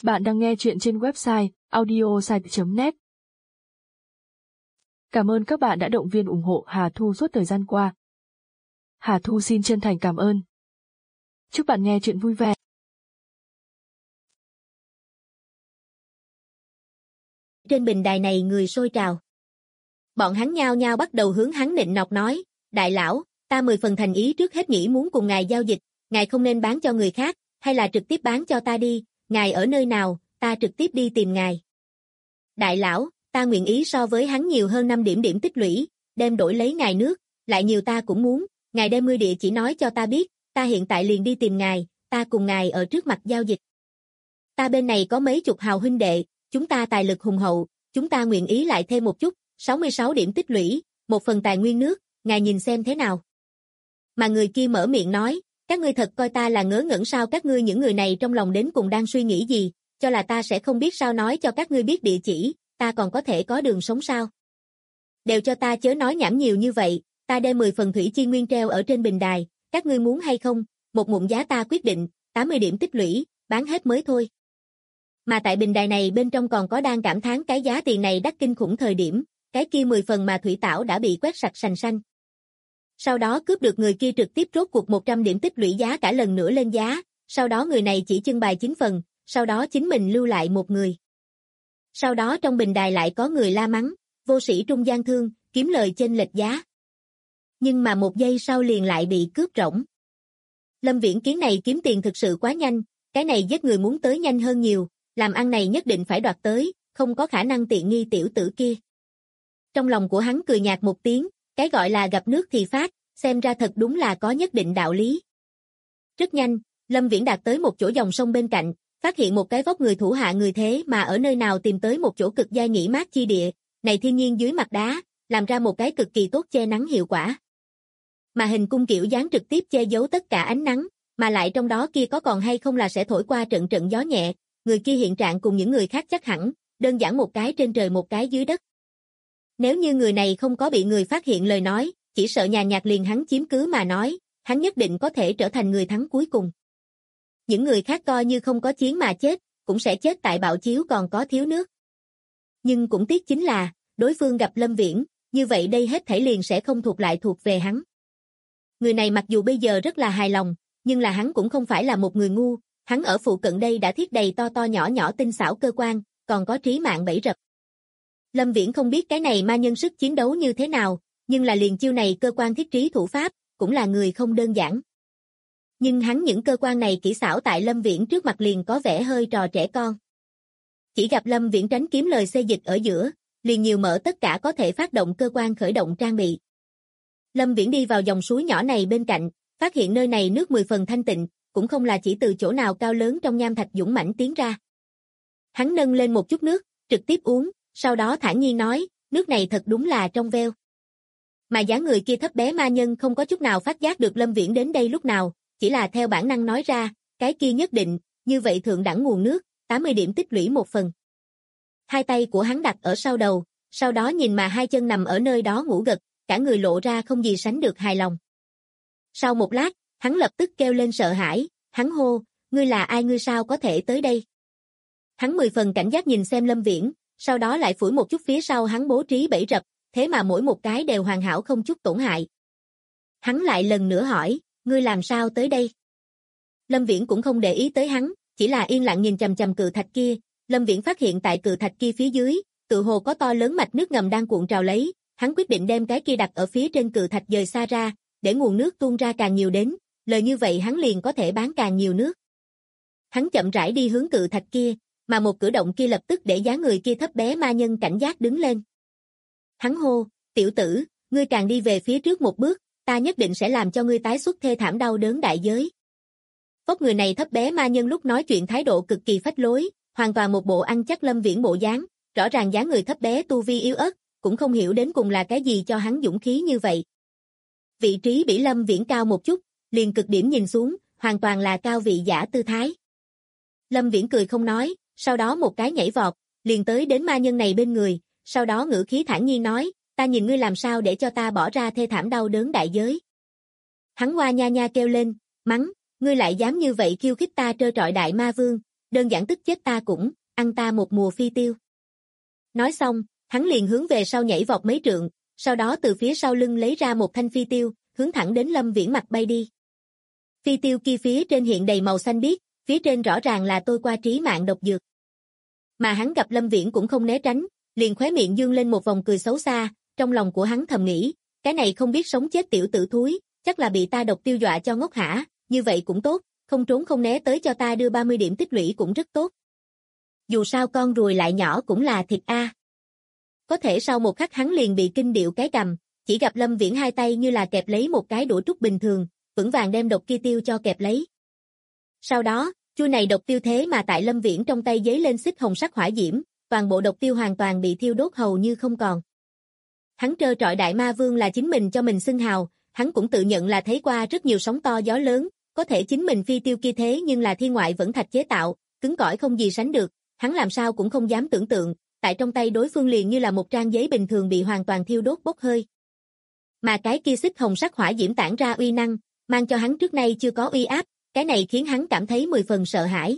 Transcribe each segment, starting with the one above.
Bạn đang nghe chuyện trên website audiosite.net. Cảm ơn các bạn đã động viên ủng hộ Hà Thu suốt thời gian qua. Hà Thu xin chân thành cảm ơn. Chúc bạn nghe chuyện vui vẻ. Trên bình đài này người sôi trào. Bọn hắn nhao nhao bắt đầu hướng hắn nịnh nọt nói, đại lão, ta 10 phần thành ý trước hết nghĩ muốn cùng ngài giao dịch, ngài không nên bán cho người khác, hay là trực tiếp bán cho ta đi, ngài ở nơi nào, ta trực tiếp đi tìm ngài. Đại lão, ta nguyện ý so với hắn nhiều hơn 5 điểm tích lũy, đem đổi lấy ngài nước, lại nhiều ta cũng muốn, ngài đem ngươi địa chỉ nói cho ta biết, ta hiện tại liền đi tìm ngài, ta cùng ngài ở trước mặt giao dịch. Ta bên này có mấy chục hào huynh đệ, chúng ta tài lực hùng hậu, chúng ta nguyện ý lại thêm một chút, 66 điểm tích lũy, 1 phần tài nguyên nước, ngài nhìn xem thế nào. Mà người kia mở miệng nói, các ngươi thật coi ta là ngớ ngẩn sao, các ngươi những người này trong lòng đến cùng đang suy nghĩ gì, cho là ta sẽ không biết sao nói cho các ngươi biết địa chỉ, ta còn có thể có đường sống sao. Đều cho ta chớ nói nhảm nhiều như vậy, ta đem 10 phần thủy chi nguyên treo ở trên bình đài, các ngươi muốn hay không, một ngụm giá ta quyết định, 80 điểm tích lũy, bán hết mới thôi. Mà tại bình đài này bên trong còn có đang cảm thán cái giá tiền này đắt kinh khủng thời điểm, cái kia 10 phần mà thủy tảo đã bị quét sạch sành xanh. Sau đó cướp được người kia trực tiếp rốt cuộc 100 điểm tích lũy giá cả lần nữa lên giá, sau đó người này chỉ trưng bày 9 phần, sau đó chính mình lưu lại một người. Sau đó trong bình đài lại có người la mắng, vô sĩ trung gian thương, kiếm lời chênh lệch giá. Nhưng mà một giây sau liền lại bị cướp rỗng. Lâm Viễn Kiến này kiếm tiền thực sự quá nhanh, cái này giết người muốn tới nhanh hơn nhiều, làm ăn này nhất định phải đoạt tới, không có khả năng tiện nghi tiểu tử kia. Trong lòng của hắn cười nhạt một tiếng, cái gọi là gặp nước thì phát, xem ra thật đúng là có nhất định đạo lý. Rất nhanh, Lâm Viễn đạt tới một chỗ dòng sông bên cạnh, phát hiện một cái vóc người thủ hạ người thế mà ở nơi nào tìm tới một chỗ cực giai nghỉ mát chi địa, này thiên nhiên dưới mặt đá, làm ra một cái cực kỳ tốt che nắng hiệu quả. Mà hình cung kiểu dáng trực tiếp che giấu tất cả ánh nắng, mà lại trong đó kia có còn hay không là sẽ thổi qua trận trận gió nhẹ, người kia hiện trạng cùng những người khác chắc hẳn, đơn giản một cái trên trời một cái dưới đất. Nếu như người này không có bị người phát hiện lời nói, chỉ sợ nhà nhạc liền hắn chiếm cứ mà nói, hắn nhất định có thể trở thành người thắng cuối cùng. Những người khác coi như không có chiến mà chết, cũng sẽ chết tại bạo chiếu còn có thiếu nước. Nhưng cũng tiếc chính là, đối phương gặp Lâm Viễn, như vậy đây hết thảy liền sẽ không thuộc về hắn. Người này mặc dù bây giờ rất là hài lòng, nhưng là hắn cũng không phải là một người ngu, hắn ở phụ cận đây đã thiết đầy to to nhỏ nhỏ tinh xảo cơ quan, còn có trí mạng bẫy rập. Lâm Viễn không biết cái này ma nhân sức chiến đấu như thế nào, nhưng là liền chiêu này cơ quan thiết trí thủ pháp, cũng là người không đơn giản. Nhưng hắn những cơ quan này kỹ xảo tại Lâm Viễn trước mặt liền có vẻ hơi trò trẻ con. Chỉ gặp Lâm Viễn tránh kiếm lời xê dịch ở giữa, liền nhiều mở tất cả có thể phát động cơ quan khởi động trang bị. Lâm Viễn đi vào dòng suối nhỏ này bên cạnh, phát hiện nơi này nước 10 phần thanh tịnh, cũng không là chỉ từ chỗ nào cao lớn trong nham thạch dũng mãnh tiến ra. Hắn nâng lên một chút nước, trực tiếp uống, sau đó thản nhiên nói, nước này thật đúng là trong veo. Mà dáng người kia thấp bé ma nhân không có chút nào phát giác được Lâm Viễn đến đây lúc nào, chỉ là theo bản năng nói ra, cái kia nhất định, như vậy thượng đẳng nguồn nước, 80 điểm tích lũy 1 phần. Hai tay của hắn đặt ở sau đầu, sau đó nhìn mà hai chân nằm ở nơi đó ngủ gật, cả người lộ ra không gì sánh được hài lòng. Sau một lát, hắn lập tức kêu lên sợ hãi, hắn hô, ngươi là ai, ngươi sao có thể tới đây? Hắn 10 phần cảnh giác nhìn xem Lâm Viễn, sau đó lại phủi một chút phía sau hắn bố trí bẫy rập, thế mà mỗi một cái đều hoàn hảo không chút tổn hại. Hắn lại lần nữa hỏi, ngươi làm sao tới đây? Lâm Viễn cũng không để ý tới hắn, chỉ là yên lặng nhìn chằm chằm cự thạch kia. Lâm Viễn phát hiện tại cự thạch kia phía dưới, tự hồ có to lớn mạch nước ngầm đang cuộn trào lấy, hắn quyết định đem cái kia đặt ở phía trên cự thạch dời xa ra, để nguồn nước tuôn ra càng nhiều đến, lời như vậy hắn liền có thể bán càng nhiều nước. Hắn chậm rãi đi hướng cự thạch kia, mà một cử động kia lập tức để dáng người kia thấp bé ma nhân cảnh giác đứng lên. Hắn hô, tiểu tử, ngươi càng đi về phía trước một bước, ta nhất định sẽ làm cho ngươi tái xuất thê thảm đau đớn đại giới. Vóc người này thấp bé ma nhân lúc nói chuyện thái độ cực kỳ phách lối, hoàn toàn một bộ ăn chắc Lâm Viễn bộ dáng, rõ ràng dáng người thấp bé tu vi yếu ớt, cũng không hiểu đến cùng là cái gì cho hắn dũng khí như vậy. Vị trí bị Lâm Viễn cao một chút, liền cực điểm nhìn xuống, hoàn toàn là cao vị giả tư thái. Lâm Viễn cười không nói, sau đó một cái nhảy vọt, liền tới đến ma nhân này bên người, sau đó ngữ khí thản nhiên nói, ta nhìn ngươi làm sao để cho ta bỏ ra thê thảm đau đớn đại giới. Hắn hoa nha nha kêu lên, mắng, ngươi lại dám như vậy khiêu khích ta trơ trọi đại ma vương, đơn giản tức chết ta cũng, ăn ta một mùa phi tiêu. Nói xong, hắn liền hướng về sau nhảy vọt mấy trượng, sau đó từ phía sau lưng lấy ra một thanh phi tiêu, hướng thẳng đến Lâm Viễn mặt bay đi. Phi tiêu kia phía trên hiện đầy màu xanh biếc, phía trên rõ ràng là tôi qua trí mạng độc dược. Mà hắn gặp Lâm Viễn cũng không né tránh, liền khóe miệng dương lên một vòng cười xấu xa, trong lòng của hắn thầm nghĩ, cái này không biết sống chết tiểu tử thúi, chắc là bị ta độc tiêu dọa cho ngốc hả, như vậy cũng tốt, không trốn không né tới cho ta đưa 30 điểm tích lũy cũng rất tốt. Dù sao con ruồi lại nhỏ cũng là thịt a. Có thể sau một khắc hắn liền bị kinh điệu cái cầm, chỉ gặp Lâm Viễn hai tay như là kẹp lấy một cái đũa trúc bình thường, vững vàng đem độc kia tiêu cho kẹp lấy. Sau đó, chui này độc tiêu thế mà tại Lâm Viễn trong tay giấy lên xích hồng sắc hỏa diễm, toàn bộ độc tiêu hoàn toàn bị thiêu đốt hầu như không còn. Hắn trơ trọi Đại Ma Vương là chính mình cho mình xưng hào, hắn cũng tự nhận là thấy qua rất nhiều sóng to gió lớn, có thể chính mình phi tiêu kia thế nhưng là thiên ngoại vẫn thạch chế tạo, cứng cỏi không gì sánh được, hắn làm sao cũng không dám tưởng tượng, tại trong tay đối phương liền như là một trang giấy bình thường bị hoàn toàn thiêu đốt bốc hơi. Mà cái kia xích hồng sắc hỏa diễm tản ra uy năng, mang cho hắn trước nay chưa có uy áp, cái này khiến hắn cảm thấy 10 phần sợ hãi.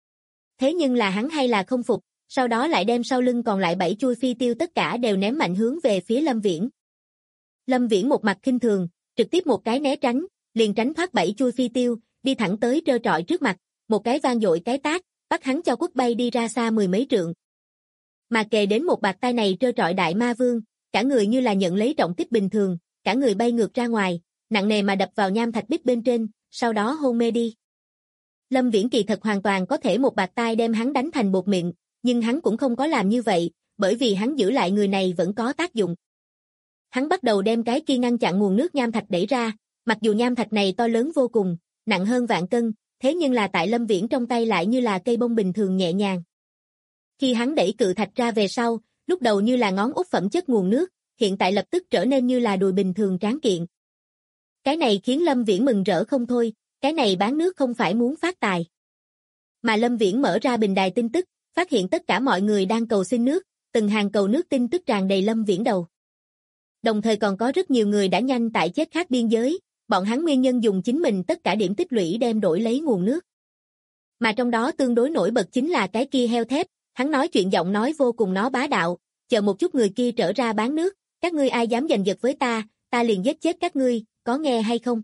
Thế nhưng là hắn hay là không phục, sau đó lại đem sau lưng còn lại 7 chui phi tiêu tất cả đều ném mạnh hướng về phía Lâm Viễn. Lâm Viễn một mặt khinh thường, trực tiếp một cái né tránh, liền tránh thoát 7 chui phi tiêu, đi thẳng tới trơ trọi trước mặt, một cái vang dội cái tát, bắt hắn cho quất bay đi ra xa 10 mấy trượng. Mà kề đến một bạt tay này trơ trọi Đại Ma Vương, cả người như là nhận lấy trọng kích bình thường, cả người bay ngược ra ngoài, nặng nề mà đập vào nham thạch bích bên trên, sau đó hôn mê đi. Lâm Viễn kỳ thật hoàn toàn có thể một bạt tay đem hắn đánh thành bột mịn, nhưng hắn cũng không có làm như vậy, bởi vì hắn giữ lại người này vẫn có tác dụng. Hắn bắt đầu đem cái kia ngăn chặn nguồn nước nham thạch đẩy ra, mặc dù nham thạch này to lớn vô cùng, nặng hơn vạn cân, thế nhưng là tại Lâm Viễn trong tay lại như là cây bông bình thường nhẹ nhàng. Khi hắn đẩy cự thạch ra về sau, lúc đầu như là ngón út phẩm chất nguồn nước, hiện tại lập tức trở nên như là đùi bình thường tráng kiện. Cái này khiến Lâm Viễn mừng rỡ không thôi, cái này bán nước không phải muốn phát tài. Mà Lâm Viễn mở ra bình đài tin tức, phát hiện tất cả mọi người đang cầu xin nước, từng hàng cầu nước tin tức tràn đầy Lâm Viễn đầu. Đồng thời còn có rất nhiều người đã nhanh tại chết khác biên giới, bọn hắn nguyên nhân dùng chính mình tất cả điểm tích lũy đem đổi lấy nguồn nước. Mà trong đó tương đối nổi bật chính là cái kia heo thép, hắn nói chuyện giọng nói vô cùng nó bá đạo, chờ một chút người kia trở ra bán nước, các ngươi ai dám giành giật với ta liền giết chết các ngươi, có nghe hay không?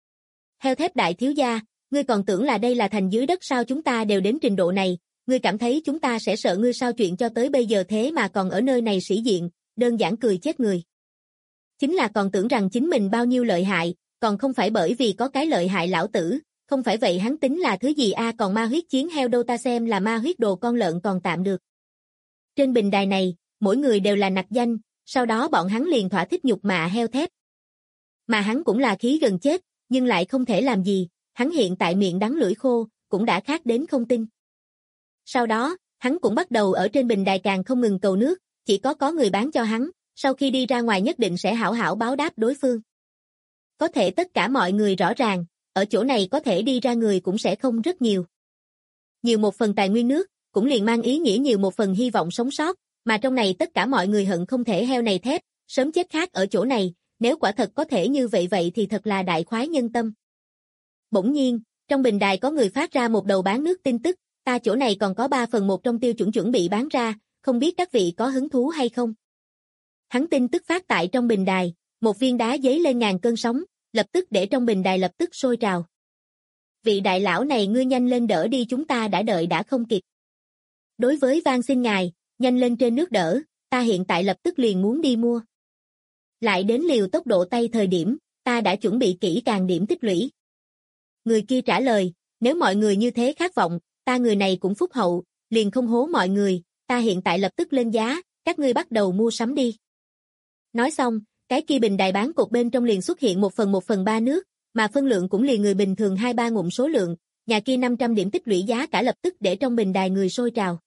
Heo thép đại thiếu gia, ngươi còn tưởng là đây là thành dưới đất sao, chúng ta đều đến trình độ này, ngươi cảm thấy chúng ta sẽ sợ ngươi sao, chuyện cho tới bây giờ thế mà còn ở nơi này sĩ diện, đơn giản cười chết người. Chính là còn tưởng rằng chính mình bao nhiêu lợi hại, còn không phải bởi vì có cái lợi hại lão tử, không phải vậy hắn tính là thứ gì a, còn ma huyết chiến heo đâu, ta xem là ma huyết đồ con lợn còn tạm được. Trên bình đài này, mỗi người đều là nặc danh, sau đó bọn hắn liền thỏa thích nhục mạ heo thép. Mà hắn cũng là khí gần chết, nhưng lại không thể làm gì, hắn hiện tại miệng đắng lưỡi khô, cũng đã khát đến không tin. Sau đó, hắn cũng bắt đầu ở trên bình đài càng không ngừng cầu nước, chỉ có người bán cho hắn, sau khi đi ra ngoài nhất định sẽ hảo hảo báo đáp đối phương. Có thể tất cả mọi người rõ ràng, ở chỗ này có thể đi ra người cũng sẽ không rất nhiều. Nhiều một phần tài nguyên nước, cũng liền mang ý nghĩa nhiều một phần hy vọng sống sót, mà trong này tất cả mọi người hận không thể heo này thép, sớm chết khác ở chỗ này, nếu quả thật có thể như vậy thì thật là đại khoái nhân tâm. Bỗng nhiên, trong bình đài có người phát ra một đầu bán nước tin tức, ta chỗ này còn có 3/1 trong tiêu chuẩn bị bán ra, không biết các vị có hứng thú hay không. Hắn tin tức phát tại trong bình đài, một viên đá giấy lên ngàn cơn sóng, lập tức để trong bình đài lập tức sôi trào. Vị đại lão này ngươi nhanh lên đỡ đi, chúng ta đã đợi đã không kịp. Đối với van xin ngài, nhanh lên trên nước đỡ, ta hiện tại lập tức liền muốn đi mua. Lại đến liều tốc độ tay thời điểm, ta đã chuẩn bị kỹ càng điểm tích lũy. Người kia trả lời, nếu mọi người như thế khát vọng, ta người này cũng phúc hậu, liền không hố mọi người, ta hiện tại lập tức lên giá, các ngươi bắt đầu mua sắm đi. Nói xong, cái kia bình đài bán cột bên trong liền xuất hiện 1/3 nước, mà phân lượng cũng liền người bình thường 2-3 ngụm số lượng, nhà kia 500 điểm tích lũy giá cả lập tức để trong bình đài người sôi trào.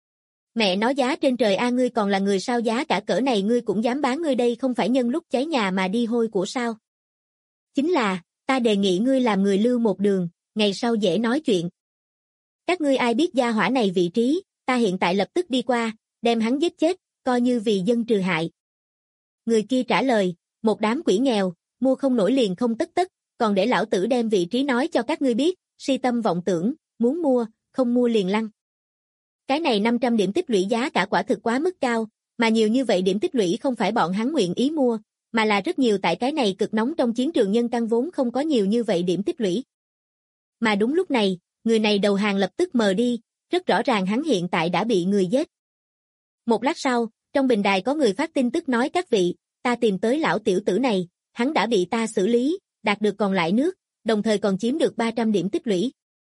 Mẹ nói giá trên trời a, ngươi còn là người sao, giá cả cỡ này ngươi cũng dám bán, ngươi đây không phải nhân lúc cháy nhà mà đi hôi của sao? Chính là, ta đề nghị ngươi làm người lưu một đường, ngày sau dễ nói chuyện. Các ngươi ai biết gia hỏa này vị trí, ta hiện tại lập tức đi qua, đem hắn giết chết, coi như vì dân trừ hại. Người kia trả lời, một đám quỷ nghèo, mua không nổi liền không tất tất, còn để lão tử đem vị trí nói cho các ngươi biết, si tâm vọng tưởng, muốn mua, không mua liền lăn. Cái này 500 điểm tích lũy giá cả quả thực quá mức cao, mà nhiều như vậy điểm tích lũy không phải bọn hắn nguyện ý mua, mà là rất nhiều tại cái này cực nóng trong chiến trường nhân căn vốn không có nhiều như vậy điểm tích lũy. Mà đúng lúc này, người này đầu hàng lập tức mờ đi, rất rõ ràng hắn hiện tại đã bị người giết. Một lát sau, trong bình đài có người phát tin tức nói các vị, ta tìm tới lão tiểu tử này, hắn đã bị ta xử lý, đạt được còn lại nước, đồng thời còn chiếm được 300 điểm tích lũy.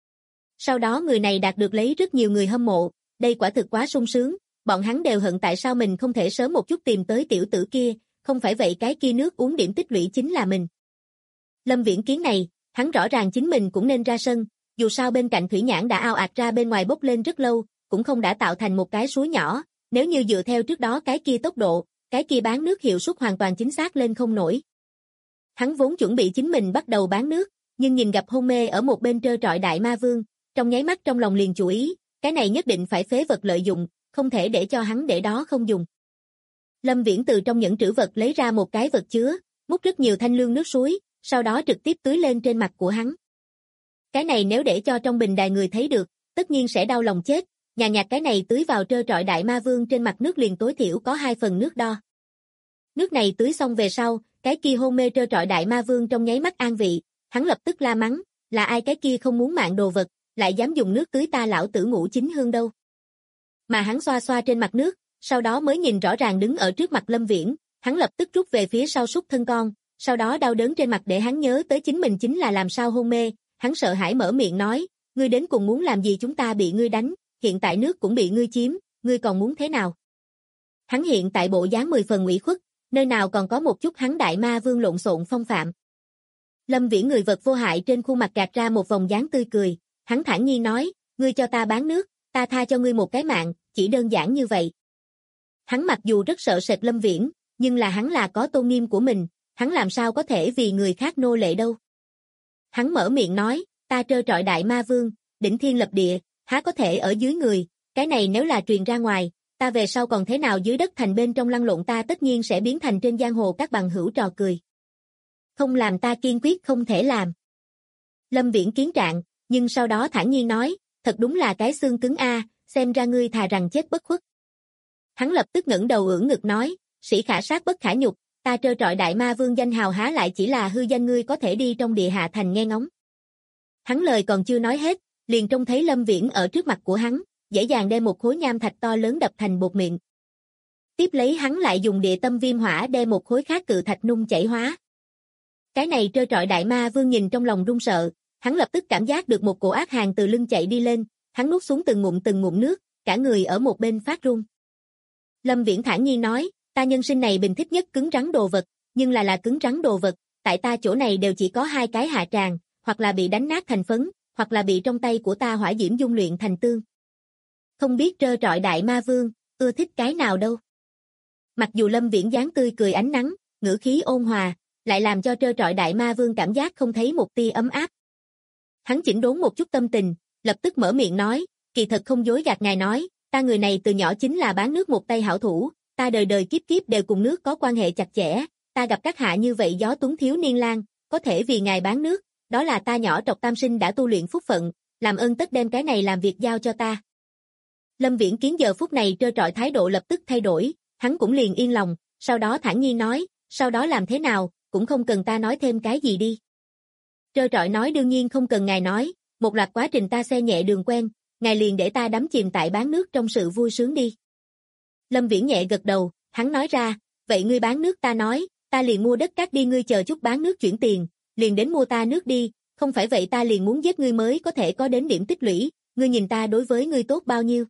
Sau đó người này đạt được lấy rất nhiều người hâm mộ, đây quả thực quá sung sướng, bọn hắn đều hận tại sao mình không thể sớm một chút tìm tới tiểu tử kia, không phải vậy cái kia nước uống điểm tích lũy chính là mình. Lâm Viễn Kiến này, hắn rõ ràng chính mình cũng nên ra sân, dù sao bên cạnh thủy nhãn đã ao ạt ra bên ngoài bốc lên rất lâu, cũng không đã tạo thành một cái suối nhỏ, nếu như dựa theo trước đó cái kia tốc độ, cái kia bán nước hiệu suất hoàn toàn chính xác lên không nổi. Hắn vốn chuẩn bị chính mình bắt đầu bán nước, nhưng nhìn gặp hôn mê ở một bên trơ trọi đại ma vương, trong nháy mắt trong lòng liền chú ý, cái này nhất định phải phế vật lợi dụng, không thể để cho hắn để đó không dùng. Lâm Viễn từ trong nhẫn trữ vật lấy ra một cái vật chứa, múc rất nhiều thanh lương nước suối, sau đó trực tiếp tưới lên trên mặt của hắn. Cái này nếu để cho trong bình đài người thấy được, tất nhiên sẽ đau lòng chết, nhàn nhạt cái này tưới vào trơ trọi đại ma vương trên mặt nước liền tối thiểu có 2 phần nước đo. Nước này tưới xong về sau, cái kia hôn mê trơ trọi đại ma vương trong nháy mắt an vị, hắn lập tức la mắng, là ai cái kia không muốn mạng đồ vật, lại dám dùng nước tưới ta lão tử Ngũ Chính Hương đâu. Mà hắn xoa xoa trên mặt nước, sau đó mới nhìn rõ ràng đứng ở trước mặt Lâm Viễn, hắn lập tức rút về phía sau sút thân con, sau đó đau đớn trên mặt để hắn nhớ tới chính mình chính là làm sao hôn mê, hắn sợ hãi mở miệng nói, ngươi đến cùng muốn làm gì, chúng ta bị ngươi đánh, hiện tại nước cũng bị ngươi chiếm, ngươi còn muốn thế nào? Hắn hiện tại bộ dáng 10 phần ủy khuất, nơi nào còn có một chút hắn đại ma vương lộn xộn phong phạm. Lâm Viễn người vật vô hại trên khuôn mặt gạt ra một vòng dáng tươi cười, hắn thản nhiên nói, ngươi cho ta bán nước, ta tha cho ngươi một cái mạng, chỉ đơn giản như vậy. Hắn mặc dù rất sợ sệt Lâm Viễn, nhưng là hắn là có tôn nghiêm của mình, hắn làm sao có thể vì người khác nô lệ đâu. Hắn mở miệng nói, ta trơ trọi đại ma vương, đỉnh thiên lập địa, há có thể ở dưới người, cái này nếu là truyền ra ngoài, ta về sau còn thế nào dưới đất thành bên trong lăn lộn, ta tất nhiên sẽ biến thành trên giang hồ các bằng hữu trò cười. Không làm ta kiên quyết không thể làm. Lâm Viễn kiến trạng, nhưng sau đó thản nhiên nói, thật đúng là cái xương cứng a, xem ra ngươi thà rằng chết bất khuất. Hắn lập tức ngẩng đầu ưỡn ngực nói, sĩ khả sát bất khả nhục, ta trơ trọi đại ma vương danh hào há lại chỉ là hư danh, ngươi có thể đi trong địa hạ thành nghe ngóng. Hắn lời còn chưa nói hết, liền trông thấy Lâm Viễn ở trước mặt của hắn, dễ dàng đem một khối nham thạch to lớn đập thành bột mịn. Tiếp lấy hắn lại dùng địa tâm viêm hỏa đem một khối khác cự thạch nung chảy hóa. Cái này trơ trọi đại ma vương nhìn trong lòng run sợ, hắn lập tức cảm giác được một cổ ác hàn từ lưng chạy đi lên, hắn nuốt xuống từng ngụm nước, cả người ở một bên phát run. Lâm Viễn thản nhiên nói, ta nhân sinh này bình thích nhất cứng rắn đồ vật, nhưng là cứng rắn đồ vật, tại ta chỗ này đều chỉ có 2 cái hạ tràng, hoặc là bị đánh nát thành phấn, hoặc là bị trong tay của ta hỏa diễm dung luyện thành tương. Không biết trơ trọi đại ma vương, ưa thích cái nào đâu. Mặc dù Lâm Viễn dáng tươi cười ánh nắng, ngữ khí ôn hòa, lại làm cho trơ trọi đại ma vương cảm giác không thấy một tia ấm áp. Hắn chỉnh đốn một chút tâm tình, lập tức mở miệng nói, kỳ thật không dối gạt ngài nói, ta người này từ nhỏ chính là bán nước một tay hảo thủ, ta đời đời kiếp kiếp đều cùng nước có quan hệ chặt chẽ, ta gặp các hạ như vậy gió tuấn thiếu niên lang, có thể vì ngài bán nước, đó là ta nhỏ trọc tam sinh đã tu luyện phúc phận, làm ơn tất đem cái này làm việc giao cho ta. Lâm Viễn Kiến giờ phút này trơ trọi thái độ lập tức thay đổi, hắn cũng liền yên lòng, sau đó thản nhiên nói, sau đó làm thế nào, cũng không cần ta nói thêm cái gì đi. Trơ trọi nói đương nhiên không cần ngài nói, một loạt quá trình ta xe nhẹ đường quen, ngài liền để ta đắm chìm tại bán nước trong sự vui sướng đi. Lâm Viễn nhẹ gật đầu, hắn nói ra, vậy ngươi bán nước ta nói, ta liền mua đất cát đi, ngươi chờ chút bán nước chuyển tiền, liền đến mua ta nước đi, không phải vậy ta liền muốn giết ngươi mới có thể có đến điểm tích lũy, ngươi nhìn ta đối với ngươi tốt bao nhiêu.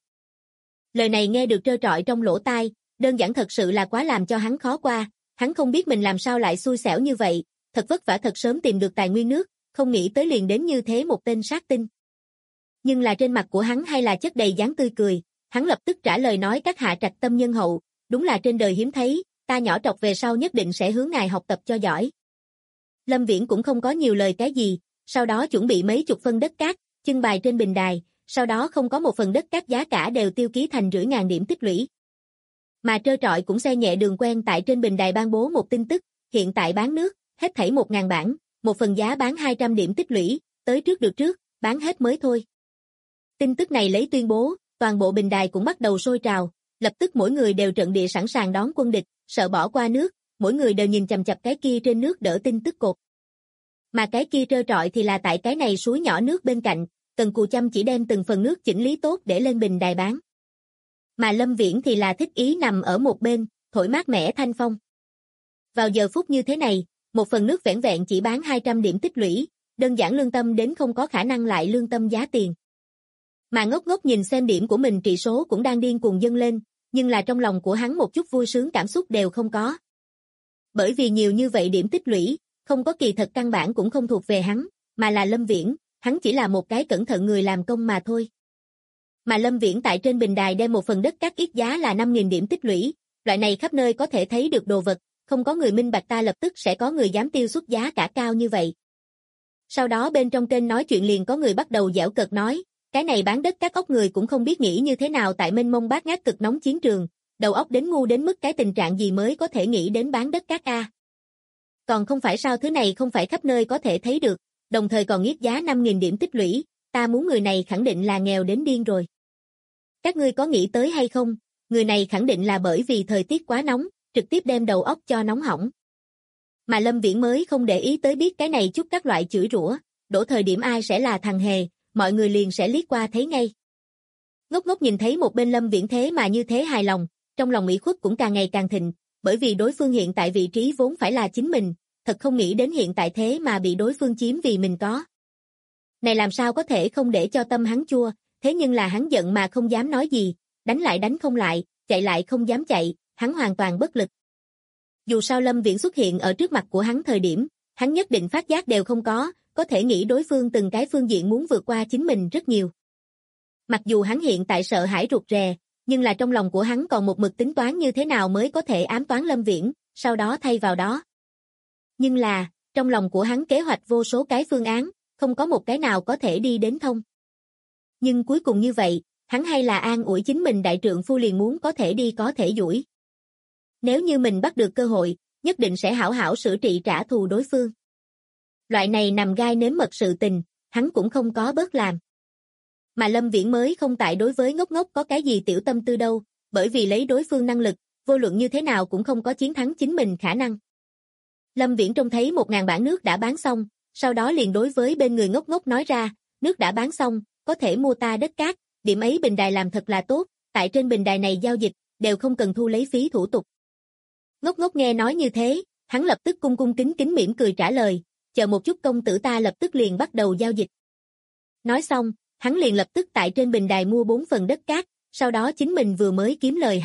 Lời này nghe được trơ trọi trong lỗ tai, đơn giản thật sự là quá làm cho hắn khó qua, hắn không biết mình làm sao lại xui xẻo như vậy, thật vất vả thật sớm tìm được tài nguyên nước, không nghĩ tới liền đến như thế một tên sát tinh. Nhưng là trên mặt của hắn hay là chất đầy dáng tươi cười, hắn lập tức trả lời nói, các hạ trạch tâm nhân hậu, đúng là trên đời hiếm thấy, ta nhỏ trọc về sau nhất định sẽ hướng ngài học tập cho giỏi. Lâm Viễn cũng không có nhiều lời cái gì, sau đó chuẩn bị mấy chục phân đất cát, trưng bày trên bình đài, sau đó không có một phần đất cát giá cả đều tiêu ký thành 500.000 điểm tích lũy. Mà trơ trọi cũng xe nhẹ đường quen tại trên bình đài ban bố một tin tức, hiện tại bán nước, hết thảy 1.000 bản, một phần giá bán 200 điểm tích lũy, tới trước được trước, bán hết mới thôi. Tin tức này lấy tuyên bố, toàn bộ bình đài cũng bắt đầu sôi trào, lập tức mỗi người đều trận địa sẵn sàng đón quân địch, sợ bỏ qua nước, mỗi người đều nhìn chằm chằm cái kia trên nước đỡ tin tức cột. Mà cái kia trơ trọi thì là tại cái này suối nhỏ nước bên cạnh, Cần Cù chăm chỉ đem từng phần nước chỉnh lý tốt để lên bình đài bán. Mà Lâm Viễn thì là thích ý nằm ở một bên, thổi mát mẻ thanh phong. Vào giờ phút như thế này, một phần nước vẻn vẹn chỉ bán 200 điểm tích lũy, đơn giản lương tâm đến không có khả năng lại lương tâm giá tiền. Mà Ngốc Ngốc nhìn xem điểm của mình trị số cũng đang điên cuồng dâng lên, nhưng là trong lòng của hắn một chút vui sướng cảm xúc đều không có. Bởi vì nhiều như vậy điểm tích lũy, không có kỳ thật căn bản cũng không thuộc về hắn, mà là Lâm Viễn, hắn chỉ là một cái cẩn thận người làm công mà thôi. Mà Lâm Viễn tại trên bình đài đem một phần đất cát ít giá là 5.000 điểm tích lũy, loại này khắp nơi có thể thấy được đồ vật, không có người minh bạch ta lập tức sẽ có người dám tiêu xuất giá cả cao như vậy. Sau đó bên trong kênh nói chuyện liền có người bắt đầu giễu cợt nói, cái này bán đất cát ốc người cũng không biết nghĩ như thế nào tại mênh mông bát ngát cực nóng chiến trường, đầu óc đến ngu đến mức cái tình trạng gì mới có thể nghĩ đến bán đất cát a. Còn không phải sao, thứ này không phải khắp nơi có thể thấy được, đồng thời còn nghiết giá 5.000 điểm tích lũy, ta muốn người này khẳng định là nghèo đến điên rồi. Các ngươi có nghĩ tới hay không, người này khẳng định là bởi vì thời tiết quá nóng, trực tiếp đem đầu óc cho nóng hỏng. Mà Lâm Viễn mới không để ý tới biết cái này chút các loại chửi rủa, đổ thời điểm ai sẽ là thằng hề, mọi người liền sẽ liếc qua thấy ngay. Ngốc Ngốc nhìn thấy một bên Lâm Viễn thế mà như thế hài lòng, trong lòng ủy khuất cũng càng ngày càng thịnh, bởi vì đối phương hiện tại vị trí vốn phải là chính mình, thật không nghĩ đến hiện tại thế mà bị đối phương chiếm vì mình có. Này làm sao có thể không để cho tâm hắn chua, thế nhưng là hắn giận mà không dám nói gì, đánh lại đánh không lại, chạy lại không dám chạy, hắn hoàn toàn bất lực. Dù sao Lâm Viễn xuất hiện ở trước mặt của hắn thời điểm, hắn nhất định phát giác đều không có thể nghĩ đối phương từng cái phương diện muốn vượt qua chính mình rất nhiều. Mặc dù hắn hiện tại sợ hãi rụt rè, nhưng là trong lòng của hắn còn một mực tính toán như thế nào mới có thể ám toán Lâm Viễn, sau đó thay vào đó. Nhưng là, trong lòng của hắn kế hoạch vô số cái phương án, không có một cái nào có thể đi đến thông. Nhưng cuối cùng như vậy, hắn hay là an ủi chính mình đại trượng phu liền muốn có thể đi có thể duỗi. Nếu như mình bắt được cơ hội, nhất định sẽ hảo hảo xử trị trả thù đối phương. Loại này nằm gai nếm mật sự tình, hắn cũng không có bớt làm. Mà Lâm Viễn mới không tại đối với Ngốc Ngốc có cái gì tiểu tâm tư đâu, bởi vì lấy đối phương năng lực, vô luận như thế nào cũng không có chiến thắng chính mình khả năng. Lâm Viễn trông thấy 1.000 bản nước đã bán xong, sau đó liền đối với bên người Ngốc Ngốc nói ra, nước đã bán xong, có thể mua ta đất cát, điểm ấy bình đài làm thật là tốt, tại trên bình đài này giao dịch, đều không cần thu lấy phí thủ tục. Ngốc Ngốc nghe nói như thế, hắn lập tức cung cung kính kính mỉm cười trả lời, chờ một chút công tử, ta lập tức liền bắt đầu giao dịch. Nói xong, hắn liền lập tức tại trên bình đài mua 4 phần đất cát, sau đó chính mình vừa mới kiếm lời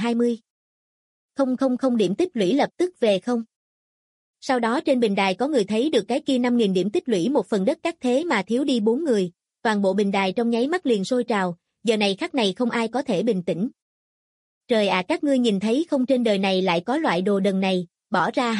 20.000 điểm tích lũy lập tức về không. Sau đó trên bình đài có người thấy được cái kia 5.000 điểm tích lũy một phần đất cát thế mà thiếu đi 4 người, toàn bộ bình đài trong nháy mắt liền sôi trào, giờ này khắc này không ai có thể bình tĩnh. Trời ạ, các ngươi nhìn thấy không, trên đời này lại có loại đồ đần này, bỏ ra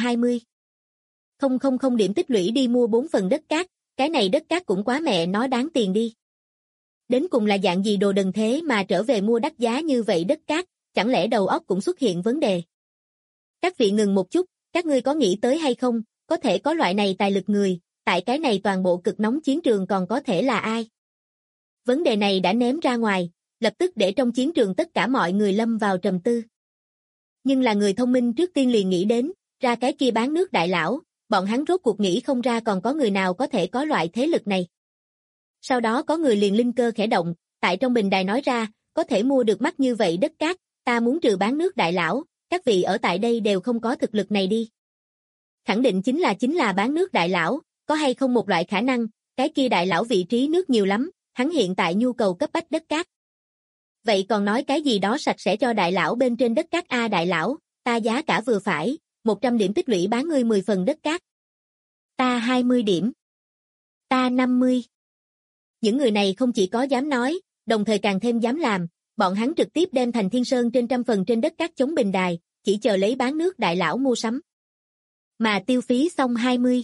20.000 điểm tích lũy đi mua 4 phần đất cát, cái này đất cát cũng quá mẹ nó đáng tiền đi. Đến cùng là dạng gì đồ đần thế mà trở về mua đắt giá như vậy đất cát, chẳng lẽ đầu óc cũng xuất hiện vấn đề? Các vị ngừng một chút, các ngươi có nghĩ tới hay không, có thể có loại này tài lực người, tại cái này toàn bộ cực nóng chiến trường còn có thể là ai? Vấn đề này đã ném ra ngoài, lập tức để trong chiến trường tất cả mọi người lâm vào trầm tư. Nhưng là người thông minh trước tiên liền nghĩ đến, ra cái kia bán nước đại lão, bọn hắn rốt cuộc nghĩ không ra còn có người nào có thể có loại thế lực này. Sau đó có người liền linh cơ khẽ động, tại trong bình đài nói ra, có thể mua được mắc như vậy đất cát, ta muốn trừ bán nước đại lão, các vị ở tại đây đều không có thực lực này đi. Khẳng định chính là bán nước đại lão, có hay không một loại khả năng, cái kia đại lão vị trí nước nhiều lắm, hắn hiện tại nhu cầu cấp bách đất cát. Vậy còn nói cái gì đó sạch sẽ cho đại lão bên trên đất cát a, đại lão, ta giá cả vừa phải, 100 điểm tích lũy bán ngươi 10 phần đất cát. Ta 20 điểm. Ta 50. Những người này không chỉ có dám nói, đồng thời càng thêm dám làm, bọn hắn trực tiếp đem Thành Thiên Sơn trên trăm phần trên đất cát chống bình đài, chỉ chờ lấy bán nước đại lão mua sắm. Mà tiêu phí xong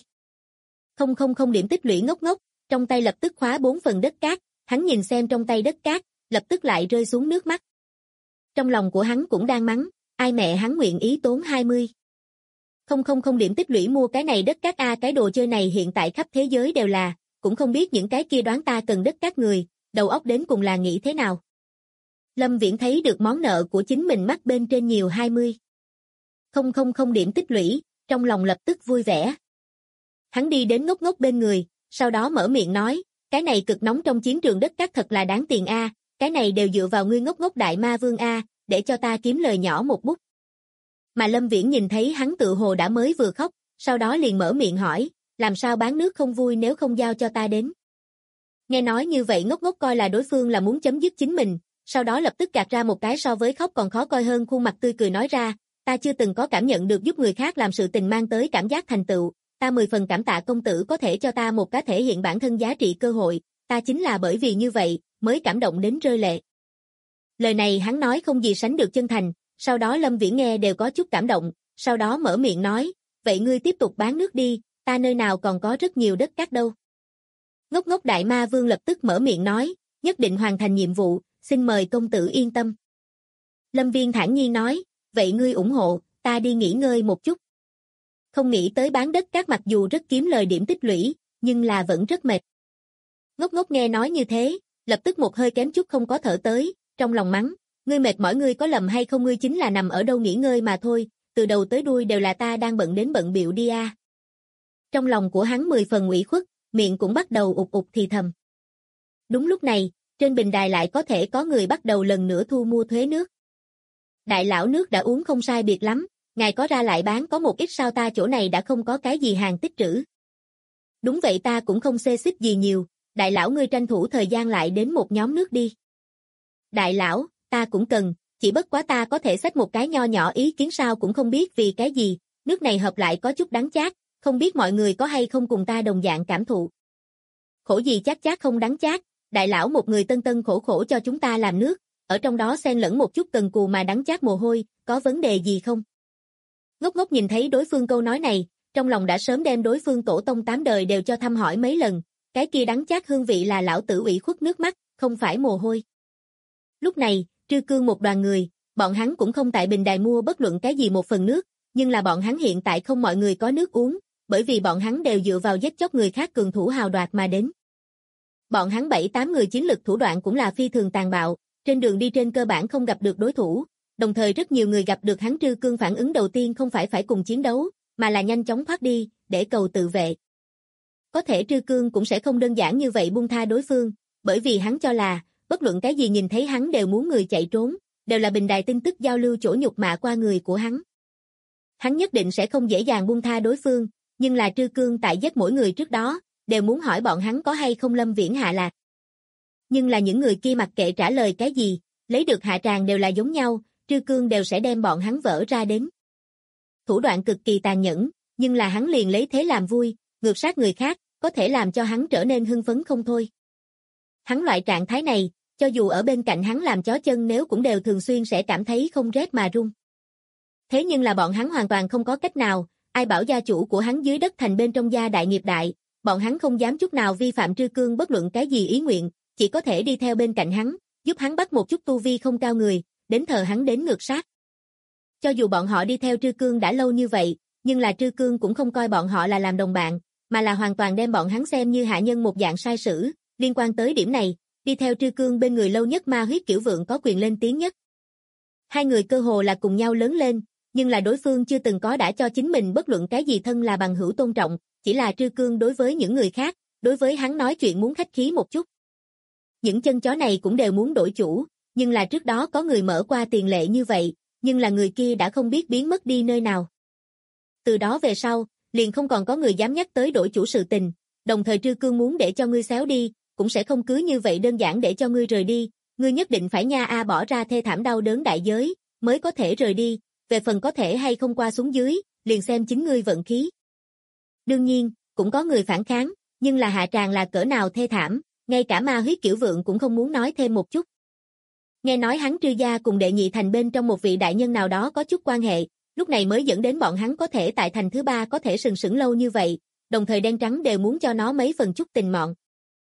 20.000 điểm tích lũy Ngốc Ngốc, trong tay lập tức khóa 4 phần đất cát, hắn nhìn xem trong tay đất cát, lập tức lại rơi xuống nước mắt. Trong lòng của hắn cũng đang mắng, ai mẹ hắn nguyện ý tốn 20.000 điểm tích lũy mua cái này đất cát a, cái đồ chơi này hiện tại khắp thế giới đều là, cũng không biết những cái kia đoán ta cần đất cát người, đầu óc đến cùng là nghĩ thế nào. Lâm Viễn thấy được món nợ của chính mình mắc bên trên nhiều 20,000 điểm tích lũy, trong lòng lập tức vui vẻ. Hắn đi đến Ngốc Ngốc bên người, sau đó mở miệng nói, cái này cực nóng trong chiến trường đất cát thật là đáng tiền a, cái này đều dựa vào ngươi Ngốc Ngốc đại ma vương a, để cho ta kiếm lời nhỏ một bút. Mà Lâm Viễn nhìn thấy hắn tự hồ đã mới vừa khóc, sau đó liền mở miệng hỏi, làm sao bán nước không vui nếu không giao cho ta đến. Nghe nói như vậy Ngốc Ngốc coi là đối phương là muốn chấm dứt chính mình, sau đó lập tức gạt ra một cái so với khóc còn khó coi hơn khuôn mặt tươi cười nói ra, ta chưa từng có cảm nhận được giúp người khác làm sự tình mang tới cảm giác thành tựu, ta 10 phần cảm tạ công tử có thể cho ta một cái thể hiện bản thân giá trị cơ hội, ta chính là bởi vì như vậy, mới cảm động đến rơi lệ. Lời này hắn nói không gì sánh được chân thành, sau đó Lâm Viễn nghe đều có chút cảm động, sau đó mở miệng nói, vậy ngươi tiếp tục bán nước đi, ta nơi nào còn có rất nhiều đất cát đâu. Ngốc Ngốc đại ma vương lập tức mở miệng nói, nhất định hoàn thành nhiệm vụ, xin mời công tử yên tâm. Lâm Viễn thản nhiên nói, vậy ngươi ủng hộ, ta đi nghỉ ngơi một chút. Không nghĩ tới bán đất cát mặc dù rất kiếm lời điểm tích lũy, nhưng là vẫn rất mệt. Ngốc Ngốc nghe nói như thế, lập tức một hơi kém chút không có thở tới, trong lòng mắng, ngươi mệt mỏi ngươi có lầm hay không ngươi chính là nằm ở đâu nghỉ ngơi mà thôi, từ đầu tới đuôi đều là ta đang bận đến bận bịu đi a. Trong lòng của hắn 10 phần ủy khuất, miệng cũng bắt đầu ục ục thì thầm. Đúng lúc này, trên bình đài lại có thể có người bắt đầu lần nữa thu mua thuế nước. Đại lão nước đã uống không sai biệt lắm, ngài có ra lại bán có một ít sao ta chỗ này đã không có cái gì hàng tích trữ. Đúng vậy ta cũng không xê xích gì nhiều, đại lão ngươi tranh thủ thời gian lại đến một nhóm nước đi. Đại lão, ta cũng cần, chỉ bất quá ta có thể xách một cái nho nhỏ ý kiến sao cũng không biết vì cái gì, nước này hợp lại có chút đắng chát, không biết mọi người có hay không cùng ta đồng dạng cảm thụ. Khổ gì chát chát không đắng chát, đại lão một người tân tân khổ khổ cho chúng ta làm nước, ở trong đó xen lẫn một chút cần cù mà đắng chát mồ hôi, có vấn đề gì không? Ngốc Ngốc nhìn thấy đối phương câu nói này, trong lòng đã sớm đem đối phương tổ tông 8 đời đều cho thăm hỏi mấy lần, cái kia đắng chát hương vị là lão tử ủy khuất nước mắt, không phải mồ hôi. Lúc này, Trư Cương một đoàn người, bọn hắn cũng không tại bình đài mua bất luận cái gì một phần nước, nhưng là bọn hắn hiện tại không mọi người có nước uống, bởi vì bọn hắn đều dựa vào giết chóc người khác cường thủ hào đoạt mà đến. Bọn hắn 7-8 người chiến lực thủ đoạn cũng là phi thường tàn bạo, trên đường đi trên cơ bản không gặp được đối thủ, đồng thời rất nhiều người gặp được hắn Trư Cương phản ứng đầu tiên không phải cùng chiến đấu, mà là nhanh chóng thoát đi, để cầu tự vệ. Có thể Trư Cương cũng sẽ không đơn giản như vậy buông tha đối phương, bởi vì hắn cho là, bất luận cái gì nhìn thấy hắn đều muốn người chạy trốn, đều là bình đài tin tức giao lưu chỗ nhục mạ qua người của hắn. Hắn nhất định sẽ không dễ dàng buông tha đối phương, nhưng là Trư Cương tại giết mỗi người trước đó, đều muốn hỏi bọn hắn có hay không Lâm Viễn hạ lạc. Nhưng là những người kia mặc kệ trả lời cái gì, lấy được hạ tràng đều là giống nhau, Trư Cương đều sẽ đem bọn hắn vỡ ra đến. Thủ đoạn cực kỳ tàn nhẫn, nhưng là hắn liền lấy thế làm vui, ngược sát người khác, có thể làm cho hắn trở nên hưng phấn không thôi. Hắn loại trạng thái này, cho dù ở bên cạnh hắn làm chó chân nếu cũng đều thường xuyên sẽ cảm thấy không rét mà run. Thế nhưng là bọn hắn hoàn toàn không có cách nào, ai bảo gia chủ của hắn dưới đất thành bên trong gia đại nghiệp đại, bọn hắn không dám chút nào vi phạm Trư Cương bất luận cái gì ý nguyện, chỉ có thể đi theo bên cạnh hắn, giúp hắn bắt một chút tu vi không cao người, đến thờ hắn đến ngược sát. Cho dù bọn họ đi theo Trư Cương đã lâu như vậy, nhưng là Trư Cương cũng không coi bọn họ là làm đồng bạn, mà là hoàn toàn đem bọn hắn xem như hạ nhân một dạng sai sử, liên quan tới điểm này, đi theo Trư Cương bên người lâu nhất Ma Huyết Kiểu Vượng có quyền lên tiếng nhất. Hai người cơ hồ là cùng nhau lớn lên, nhưng là đối phương chưa từng có đã cho chính mình bất luận cái gì thân là bằng hữu tôn trọng, chỉ là Trư Cương đối với những người khác, đối với hắn nói chuyện muốn khách khí một chút. Những chân chó này cũng đều muốn đổi chủ, nhưng là trước đó có người mở qua tiền lệ như vậy, nhưng là người kia đã không biết biến mất đi nơi nào. Từ đó về sau, liền không còn có người dám nhắc tới đổi chủ sự tình, đồng thời Trư Cương muốn để cho ngươi xéo đi, cũng sẽ không cứ như vậy đơn giản để cho ngươi rời đi, ngươi nhất định phải bỏ ra thê thảm đau đớn đại giới, mới có thể rời đi, về phần có thể hay không qua xuống dưới, liền xem chính ngươi vận khí. Đương nhiên, cũng có người phản kháng, nhưng là hạ tràng là cỡ nào thê thảm, ngay cả Ma Huyết Kiểu Vượng cũng không muốn nói thêm một chút. Nghe nói hắn Trư gia cùng đệ nhị thành bên trong một vị đại nhân nào đó có chút quan hệ, lúc này mới dẫn đến bọn hắn có thể tại thành thứ ba có thể sừng sững lâu như vậy, đồng thời đen trắng đều muốn cho nó mấy phần chút tình mọn.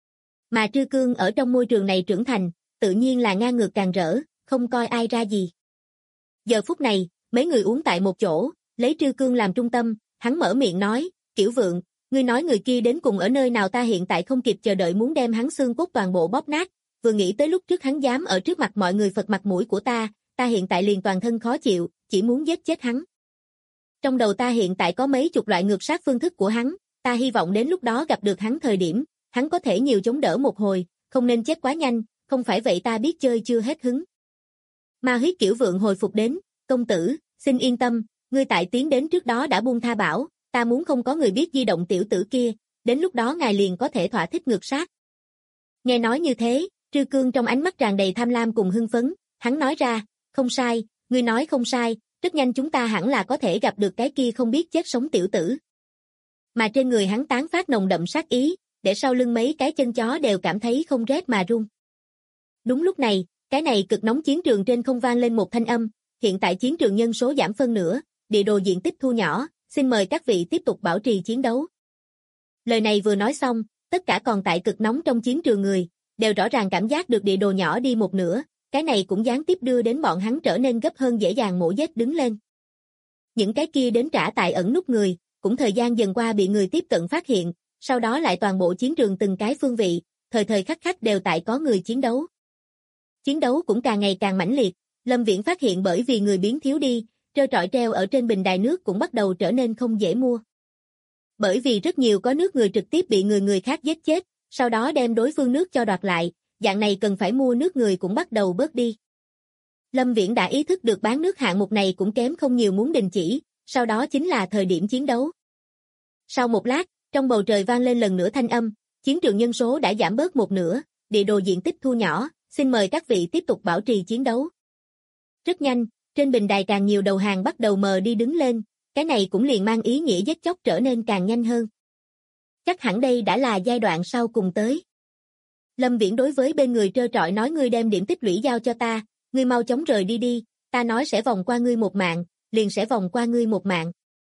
Mà Trư Cương ở trong môi trường này trưởng thành, tự nhiên là ngang ngược càng rỡ, không coi ai ra gì. Giờ phút này, mấy người uống tại một chỗ, lấy Trư Cương làm trung tâm, hắn mở miệng nói, Kiểu Vượng, ngươi nói người kia đến cùng ở nơi nào ta hiện tại không kịp chờ đợi muốn đem hắn xương cốt toàn bộ bóp nát, vừa nghĩ tới lúc trước hắn dám ở trước mặt mọi người phật mặt mũi của ta hiện tại liền toàn thân khó chịu, chỉ muốn giết chết hắn. Trong đầu ta hiện tại có mấy chục loại ngược sát phương thức của hắn, ta hy vọng đến lúc đó gặp được hắn thời điểm, hắn có thể nhiều chống đỡ một hồi, không nên chết quá nhanh, không phải vậy ta biết chơi chưa hết hứng. Ma huyết kiểu vượng hồi phục đến, công tử, xin yên tâm, ngươi tại tiến đến trước đó đã buông tha bảo, ta muốn không có người biết di động tiểu tử kia, đến lúc đó ngài liền có thể thỏa thích ngược sát. Nghe nói như thế, Trư Cương trong ánh mắt tràn đầy tham lam cùng hưng phấn, hắn nói ra, không sai, ngươi nói không sai, rất nhanh chúng ta hẳn là có thể gặp được cái kia không biết chết sống tiểu tử. Mà trên người hắn tán phát nồng đậm sát ý, để sau lưng mấy cái chân chó đều cảm thấy không rét mà run. Đúng lúc này, cái này cực nóng chiến trường trên không vang lên một thanh âm, hiện tại chiến trường nhân số giảm phân nửa, địa đồ diện tích thu nhỏ, xin mời các vị tiếp tục bảo trì chiến đấu. Lời này vừa nói xong, tất cả còn tại cực nóng trong chiến trường người, đều rõ ràng cảm giác được địa đồ nhỏ đi một nửa, cái này cũng gián tiếp đưa đến bọn hắn trở nên gấp hơn dễ dàng mổ giết đứng lên. Những cái kia đến trả tại ẩn núp người, cũng thời gian dần qua bị người tiếp cận phát hiện, sau đó lại toàn bộ chiến trường từng cái phương vị, thời thời khắc khắc đều tại có người chiến đấu. Chiến đấu cũng càng ngày càng mãnh liệt, Lâm Viễn phát hiện bởi vì người biến thiếu đi, trơ trọi treo ở trên bình đài nước cũng bắt đầu trở nên không dễ mua. Bởi vì rất nhiều có nước người trực tiếp bị người khác giết chết, sau đó đem đối phương nước cho đoạt lại, dạng này cần phải mua nước người cũng bắt đầu bớt đi. Lâm Viễn đã ý thức được bán nước hạng mục này cũng kém không nhiều muốn đình chỉ, sau đó chính là thời điểm chiến đấu. Sau một lát, trong bầu trời vang lên lần nữa thanh âm, chiến trường nhân số đã giảm bớt một nửa, địa đồ diện tích thu nhỏ, xin mời các vị tiếp tục bảo trì chiến đấu. Rất nhanh, trên bình đài càng nhiều đầu hàng bắt đầu mờ đi đứng lên, cái này cũng liền mang ý nghĩa giết chóc trở nên càng nhanh hơn. Chắc hẳn đây đã là giai đoạn sau cùng tới. Lâm Viễn đối với bên người trơ trọi nói ngươi đem điểm tích lũy giao cho ta, ngươi mau chóng rời đi đi, ta nói sẽ vòng qua ngươi một mạng, liền sẽ vòng qua ngươi một mạng.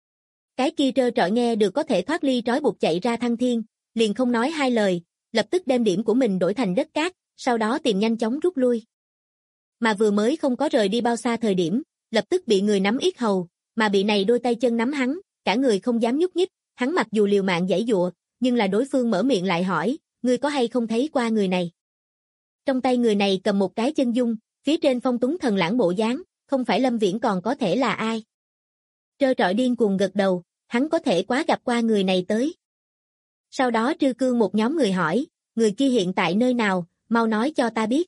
Cái kia trơ trọi nghe được có thể thoát ly trói buộc chạy ra thăng thiên, liền không nói hai lời, lập tức đem điểm của mình đổi thành đất cát, sau đó tìm nhanh chóng rút lui. Mà vừa mới không có rời đi bao xa thời điểm, lập tức bị người nắm yết hầu, mà bị này đôi tay chân nắm hắn, cả người không dám nhúc nhích, hắn mặc dù liều mạng giãy giụa, nhưng là đối phương mở miệng lại hỏi, ngươi có hay không thấy qua người này? Trong tay người này cầm một cái chân dung, phía trên phong túng thần lãng bộ dáng, không phải Lâm Viễn còn có thể là ai? Trơ trọi điên cuồng gật đầu, hắn có thể quá gặp qua người này tới. Sau đó Trư Cương một nhóm người hỏi, người kia hiện tại nơi nào, mau nói cho ta biết.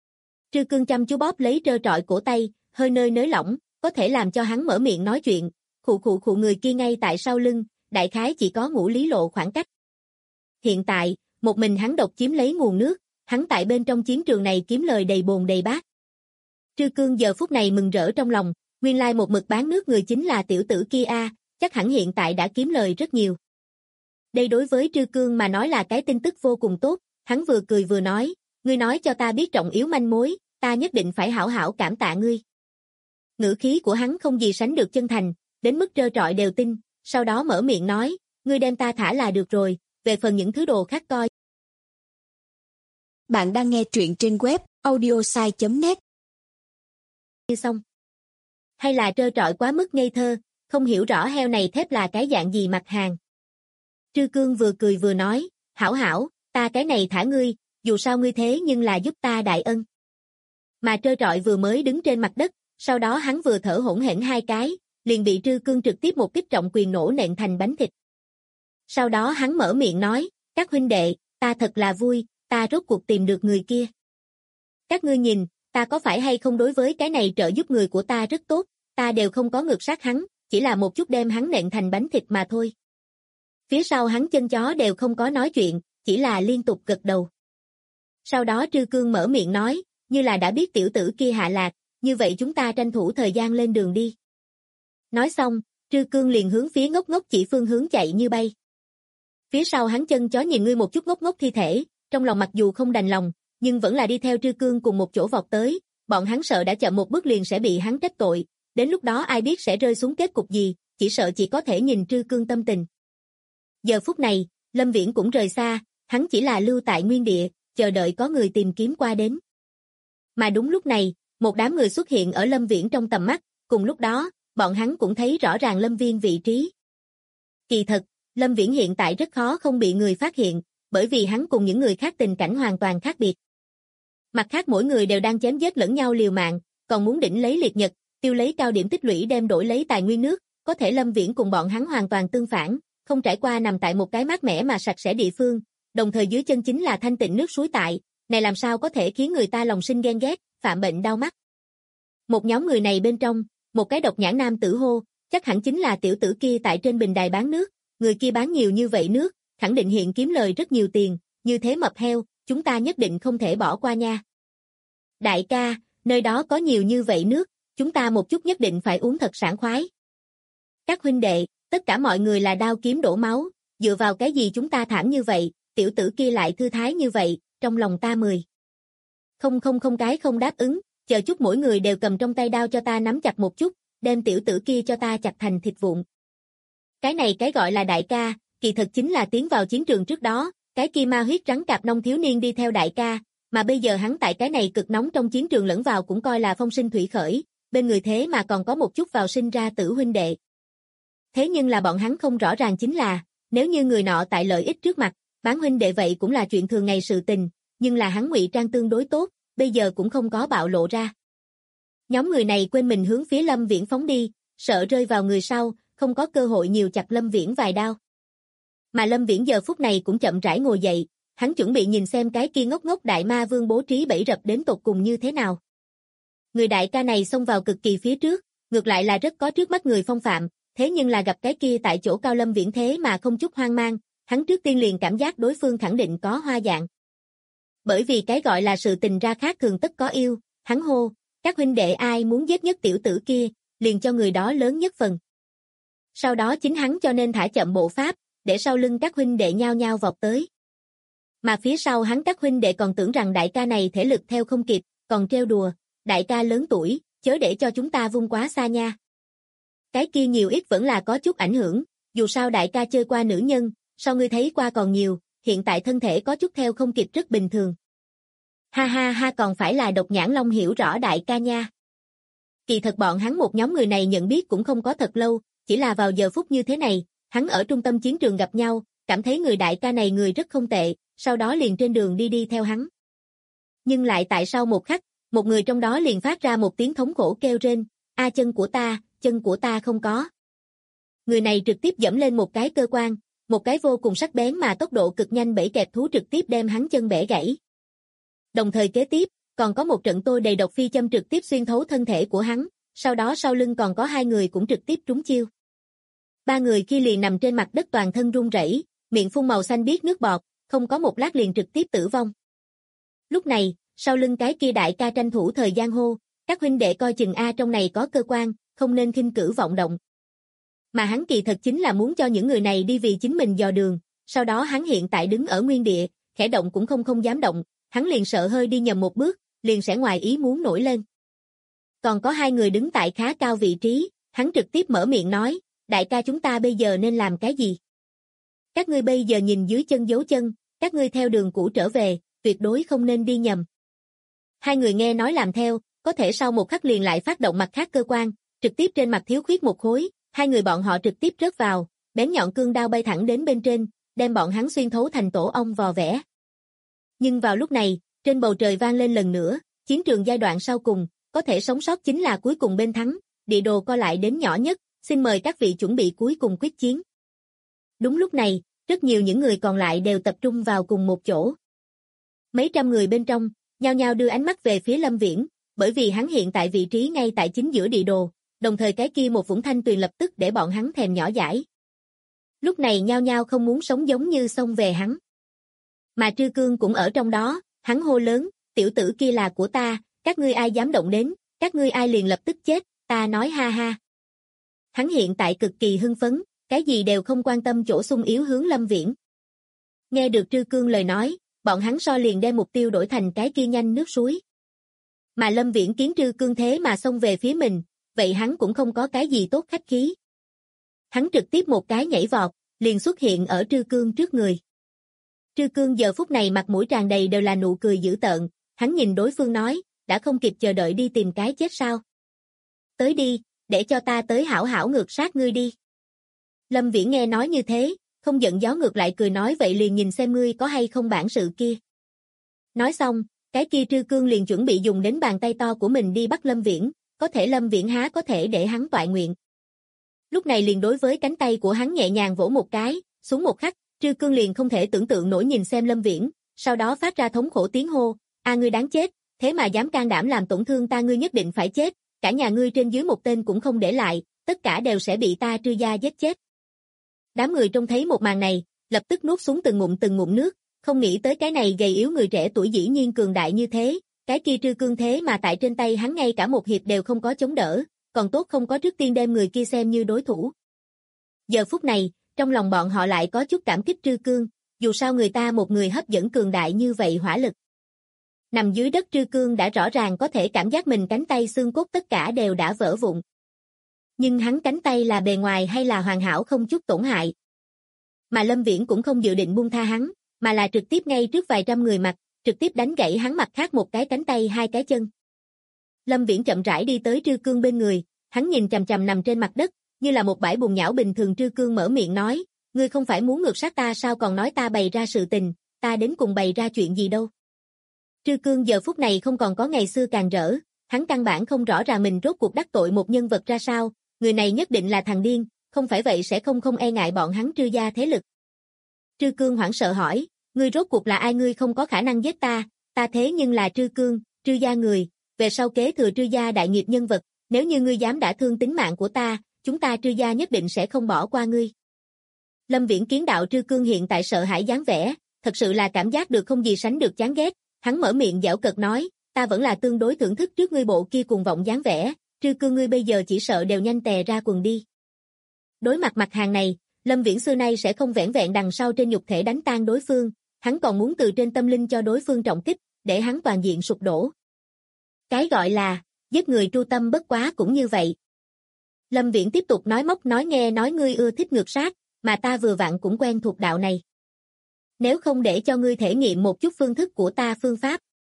Trư Cương chăm chú bóp lấy trơ trọi cổ tay, hơi nơi nới lỏng, có thể làm cho hắn mở miệng nói chuyện, khụ người kia ngay tại sau lưng, đại khái chỉ có ngũ lý lộ khoảng cách. Hiện tại, một mình hắn độc chiếm lấy nguồn nước, hắn tại bên trong chiến trường này kiếm lời đầy bồn đầy bát. Trư Cương giờ phút này mừng rỡ trong lòng, nguyên lai một mực bán nước người chính là tiểu tử kia a, chắc hẳn hiện tại đã kiếm lời rất nhiều. Đây đối với Trư Cương mà nói là cái tin tức vô cùng tốt, hắn vừa cười vừa nói, ngươi nói cho ta biết trọng yếu manh mối, ta nhất định phải hảo hảo cảm tạ ngươi. Ngữ khí của hắn không gì sánh được chân thành, đến mức trơ trọi đều tin, sau đó mở miệng nói, ngươi đem ta thả là được rồi, về phần những thứ đồ khác coi. Bạn đang nghe truyện trên web audiosai.net. Xong. Hay là trơ trọi quá mức ngây thơ, không hiểu rõ heo này thép là cái dạng gì mặt hàng. Trư Cương vừa cười vừa nói, hảo hảo, ta cái này thả ngươi, dù sao ngươi thế nhưng là giúp ta đại ân. Mà trơ trọi vừa mới đứng trên mặt đất, sau đó hắn vừa thở hổn hển hai cái, liền bị Trư Cương trực tiếp một kích trọng quyền nổ nện thành bánh thịt. Sau đó hắn mở miệng nói, các huynh đệ, ta thật là vui, ta rốt cuộc tìm được người kia. Các ngươi nhìn, ta có phải hay không đối với cái này trợ giúp người của ta rất tốt, ta đều không có ngược sát hắn, chỉ là một chút đem hắn nện thành bánh thịt mà thôi. Phía sau hắn chân chó đều không có nói chuyện, chỉ là liên tục gật đầu. Sau đó Trư Cương mở miệng nói, như là đã biết tiểu tử kia hạ lạc, như vậy chúng ta tranh thủ thời gian lên đường đi. Nói xong, Trư Cương liền hướng phía ngốc ngốc chỉ phương hướng chạy như bay. Phía sau hắn chân chó nhìn ngươi một chút ngốc ngốc thi thể, trong lòng mặc dù không đành lòng, nhưng vẫn là đi theo Trư Cương cùng một chỗ vọt tới, bọn hắn sợ đã chậm một bước liền sẽ bị hắn trách tội, đến lúc đó ai biết sẽ rơi xuống kết cục gì, chỉ sợ chỉ có thể nhìn Trư Cương tâm tình. Giờ phút này, Lâm Viễn cũng rời xa, hắn chỉ là lưu tại nguyên địa, chờ đợi có người tìm kiếm qua đến. Mà đúng lúc này, một đám người xuất hiện ở Lâm Viễn trong tầm mắt, cùng lúc đó, bọn hắn cũng thấy rõ ràng Lâm Viên vị trí. Kỳ thật, Lâm Viễn hiện tại rất khó không bị người phát hiện, bởi vì hắn cùng những người khác tình cảnh hoàn toàn khác biệt. Mặt khác mỗi người đều đang chém giết lẫn nhau liều mạng, còn muốn đỉnh lấy liệt nhật, tiêu lấy cao điểm tích lũy đem đổi lấy tài nguyên nước, có thể Lâm Viễn cùng bọn hắn hoàn toàn tương phản, không trải qua nằm tại một cái mát mẻ mà sạch sẽ địa phương, đồng thời dưới chân chính là thanh tịnh nước suối tại, này làm sao có thể khiến người ta lòng sinh ghen ghét, phạm bệnh đau mắt. Một nhóm người này bên trong, một cái độc nhãn nam tử hô, chắc hẳn chính là tiểu tử kia tại trên bình đài bán nước, người kia bán nhiều như vậy nước, khẳng định hiện kiếm lời rất nhiều tiền, như thế mập heo, chúng ta nhất định không thể bỏ qua nha. Đại ca, nơi đó có nhiều như vậy nước, chúng ta một chút nhất định phải uống thật sảng khoái. Các huynh đệ, tất cả mọi người là đao kiếm đổ máu, dựa vào cái gì chúng ta thảm như vậy, tiểu tử kia lại thư thái như vậy, trong lòng ta 10. Không cái không đáp ứng, chờ chút mỗi người đều cầm trong tay đao cho ta nắm chặt một chút, đem tiểu tử kia cho ta chặt thành thịt vụn. Cái này cái gọi là đại ca, kỳ thực chính là tiến vào chiến trường trước đó, cái kia ma huyết trắng cạp nông thiếu niên đi theo đại ca, mà bây giờ hắn tại cái này cực nóng trong chiến trường lẫn vào cũng coi là phong sinh thủy khởi, bên người thế mà còn có một chút vào sinh ra tử huynh đệ. Thế nhưng là bọn hắn không rõ ràng chính là, nếu như người nọ tại lợi ích trước mặt, bán huynh đệ vậy cũng là chuyện thường ngày sự tình, nhưng là hắn ngụy trang tương đối tốt, bây giờ cũng không có bạo lộ ra. Nhóm người này quên mình hướng phía Lâm Viễn phóng đi, sợ rơi vào người sau, không có cơ hội nhiều chặt Lâm Viễn vài đao. Mà Lâm Viễn giờ phút này cũng chậm rãi ngồi dậy, hắn chuẩn bị nhìn xem cái kia ngốc ngốc đại ma vương bố trí bẫy rập đến tột cùng như thế nào. Người đại ca này xông vào cực kỳ phía trước, ngược lại là rất có trước mắt người phong phạm, thế nhưng là gặp cái kia tại chỗ cao Lâm Viễn thế mà không chút hoang mang, hắn trước tiên liền cảm giác đối phương khẳng định có hoa dạng. Bởi vì cái gọi là sự tình ra khác thường tất có yêu, hắn hô, các huynh đệ ai muốn giết nhất tiểu tử kia, liền cho người đó lớn nhất phần. Sau đó chính hắn cho nên thả chậm bộ pháp, để sau lưng các huynh đệ nhao nhao vọt tới. Mà phía sau hắn các huynh đệ còn tưởng rằng đại ca này thể lực theo không kịp, còn trêu đùa, đại ca lớn tuổi, chớ để cho chúng ta vung quá xa nha. Cái kia nhiều ít vẫn là có chút ảnh hưởng, dù sao đại ca chơi qua nữ nhân, sao ngươi thấy qua còn nhiều, hiện tại thân thể có chút theo không kịp rất bình thường. Ha ha ha, còn phải là độc nhãn long hiểu rõ đại ca nha. Kỳ thật bọn hắn một nhóm người này nhận biết cũng không có thật lâu, chỉ là vào giờ phút như thế này, hắn ở trung tâm chiến trường gặp nhau, cảm thấy người đại ca này người rất không tệ, sau đó liền trên đường đi theo hắn. Nhưng lại tại sau một khắc, một người trong đó liền phát ra một tiếng thống khổ kêu rên, a chân của ta không có. Người này trực tiếp giẫm lên một cái cơ quan, một cái vô cùng sắc bén mà tốc độ cực nhanh bẫy kẹp thú trực tiếp đem hắn chân bẻ gãy. Đồng thời kế tiếp, còn có một trận tôi đầy độc phi châm trực tiếp xuyên thấu thân thể của hắn, sau đó sau lưng còn có 2 người cũng trực tiếp trúng chiêu. 3 người kia liền nằm trên mặt đất toàn thân run rẩy, miệng phun màu xanh biếc nước bọt, không có một lát liền trực tiếp tử vong. Lúc này, sau lưng cái kia đại ca tranh thủ thời gian hô, các huynh đệ coi chừng a, trong này có cơ quan, không nên khinh cử vọng động. Mà hắn kỳ thật chính là muốn cho những người này đi vì chính mình dò đường, sau đó hắn hiện tại đứng ở nguyên địa, khẽ động cũng không dám động, hắn liền sợ hơi đi nhầm một bước, liền sẽ ngoài ý muốn nổi lên. Còn có 2 người đứng tại khá cao vị trí, hắn trực tiếp mở miệng nói, đại ca chúng ta bây giờ nên làm cái gì? Các ngươi bây giờ nhìn dưới chân dấu chân, các ngươi theo đường cũ trở về, tuyệt đối không nên đi nhầm. 2 người nghe nói làm theo, có thể sau một khắc liền lại phát động mặt khác cơ quan, trực tiếp trên mặt thiếu khuyết một khối, 2 người bọn họ trực tiếp rớt vào, bén nhọn cương đao bay thẳng đến bên trên, đem bọn hắn xuyên thấu thành tổ ong vò vẽ. Nhưng vào lúc này, trên bầu trời vang lên lần nữa, chiến trường giai đoạn sau cùng, có thể sống sót chính là cuối cùng bên thắng, địa đồ co lại đến nhỏ nhất, xin mời các vị chuẩn bị cuối cùng quyết chiến. Đúng lúc này, rất nhiều những người còn lại đều tập trung vào cùng một chỗ. Mấy trăm người bên trong, nhao nhao đưa ánh mắt về phía Lâm Viễn, bởi vì hắn hiện tại vị trí ngay tại chính giữa địa đồ, đồng thời cái kia một vũng thanh tuyền lập tức để bọn hắn thèm nhỏ dãi. Lúc này nhao nhao không muốn sống giống như xông về hắn. Mà Trư Cương cũng ở trong đó, hắn hô lớn, tiểu tử kia là của ta, các ngươi ai dám động đến, các ngươi ai liền lập tức chết, ta nói ha ha. Hắn hiện tại cực kỳ hưng phấn, cái gì đều không quan tâm chỗ xung yếu hướng Lâm Viễn. Nghe được Trư Cương lời nói, bọn hắn so liền đem mục tiêu đổi thành cái kia nhanh nước suối. Mà Lâm Viễn kiến Trư Cương thế mà xông về phía mình, vậy hắn cũng không có cái gì tốt khách khí. Hắn trực tiếp một cái nhảy vọt, liền xuất hiện ở Trư Cương trước người. Trư Cương giờ phút này mặt mũi tràn đầy đều là nụ cười dữ tợn, hắn nhìn đối phương nói, đã không kịp chờ đợi đi tìm cái chết sao? Tới đi, để cho ta tới hảo hảo ngược sát ngươi đi. Lâm Viễn nghe nói như thế, không giận gió ngược lại cười nói vậy liền nhìn xem ngươi có hay không bản sự kia. Nói xong, cái kia Trư Cương liền chuẩn bị dùng đến bàn tay to của mình đi bắt Lâm Viễn, có thể Lâm Viễn há có thể để hắn toại nguyện. Lúc này liền đối với cánh tay của hắn nhẹ nhàng vỗ một cái, xuống một khắc, Trư Cương liền không thể tưởng tượng nổi nhìn xem Lâm Viễn, sau đó phát ra thống khổ tiếng hô, a ngươi đáng chết, thế mà dám can đảm làm tổn thương ta, ngươi nhất định phải chết, cả nhà ngươi trên dưới một tên cũng không để lại, tất cả đều sẽ bị ta Trư gia giết chết. Đám người trông thấy một màn này, lập tức nuốt xuống từng ngụm nước, không nghĩ tới cái này gầy yếu người trẻ tuổi dĩ nhiên cường đại như thế, cái kia Trư Cương thế mà tại trên tay hắn ngay cả một hiệp đều không có chống đỡ, còn tốt không có trước tiên đem người kia xem như đối thủ. Giờ phút này, trong lòng bọn họ lại có chút cảm kích Trư Cương, dù sao người ta một người hấp dẫn cường đại như vậy hỏa lực. Nằm dưới đất Trư Cương đã rõ ràng có thể cảm giác mình cánh tay xương cốt tất cả đều đã vỡ vụn. Nhưng hắn cánh tay là bề ngoài hay là hoàn hảo không chút tổn hại. Mà Lâm Viễn cũng không dự định buông tha hắn, mà là trực tiếp ngay trước vài trăm người mặt, trực tiếp đánh gãy hắn mặt khác một cái cánh tay hai cái chân. Lâm Viễn chậm rãi đi tới Trư Cương bên người, hắn nhìn chằm chằm nằm trên mặt đất, như là một bãi bùn nhão bình thường. Trư Cương mở miệng nói, ngươi không phải muốn ngược sát ta sao, còn nói ta bày ra sự tình, ta đến cùng bày ra chuyện gì đâu. Trư Cương giờ phút này không còn có ngày xưa càng rỡ, hắn căn bản không rõ ràng mình rốt cuộc đắc tội một nhân vật ra sao, người này nhất định là thằng điên, không phải vậy sẽ không e ngại bọn hắn Trư gia thế lực. Trư Cương hoảng sợ hỏi, ngươi rốt cuộc là ai, ngươi không có khả năng giết ta, ta thế nhưng là Trư Cương, Trư gia người, về sau kế thừa Trư gia đại nghiệp nhân vật, nếu như ngươi dám đả thương tính mạng của ta, chúng ta Trư gia nhất định sẽ không bỏ qua ngươi. Lâm Viễn kiến đạo Trư Cương hiện tại sợ hãi dáng vẻ, thật sự là cảm giác được không gì sánh được chán ghét, hắn mở miệng giễu cợt nói, ta vẫn là tương đối thưởng thức trước ngươi bộ kia cuồng vọng dáng vẻ, Trư Cương ngươi bây giờ chỉ sợ đều nhanh tè ra quần đi. Đối mặt mặt hàng này, Lâm Viễn xưa nay sẽ không vẻn vẹn đằng sau trên nhục thể đánh tan đối phương, hắn còn muốn từ trên tâm linh cho đối phương trọng kích, để hắn toàn diện sụp đổ. Cái gọi là, giết người tru tâm bất quá cũng như vậy. Lâm Viễn tiếp tục nói móc nói nghe nói ngươi ưa thích ngược sát, mà ta vừa vặn cũng quen thuộc đạo này. Nếu không để cho ngươi thể nghiệm một chút phương thức của ta phương pháp.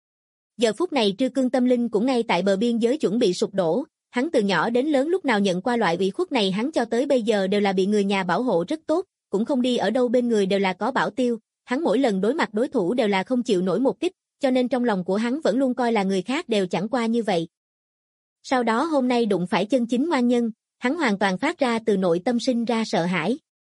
Giờ phút này Trư Cương tâm linh cũng ngay tại bờ biên giới chuẩn bị sụp đổ, hắn từ nhỏ đến lớn lúc nào nhận qua loại ủy khuất này, hắn cho tới bây giờ đều là bị người nhà bảo hộ rất tốt, cũng không đi ở đâu bên người đều là có bảo tiêu, hắn mỗi lần đối mặt đối thủ đều là không chịu nổi một kích, cho nên trong lòng của hắn vẫn luôn coi là người khác đều chẳng qua như vậy. Sau đó hôm nay đụng phải chân chính ngoan nhân, hắn hoàn toàn phát ra từ nội tâm sinh ra sợ hãi.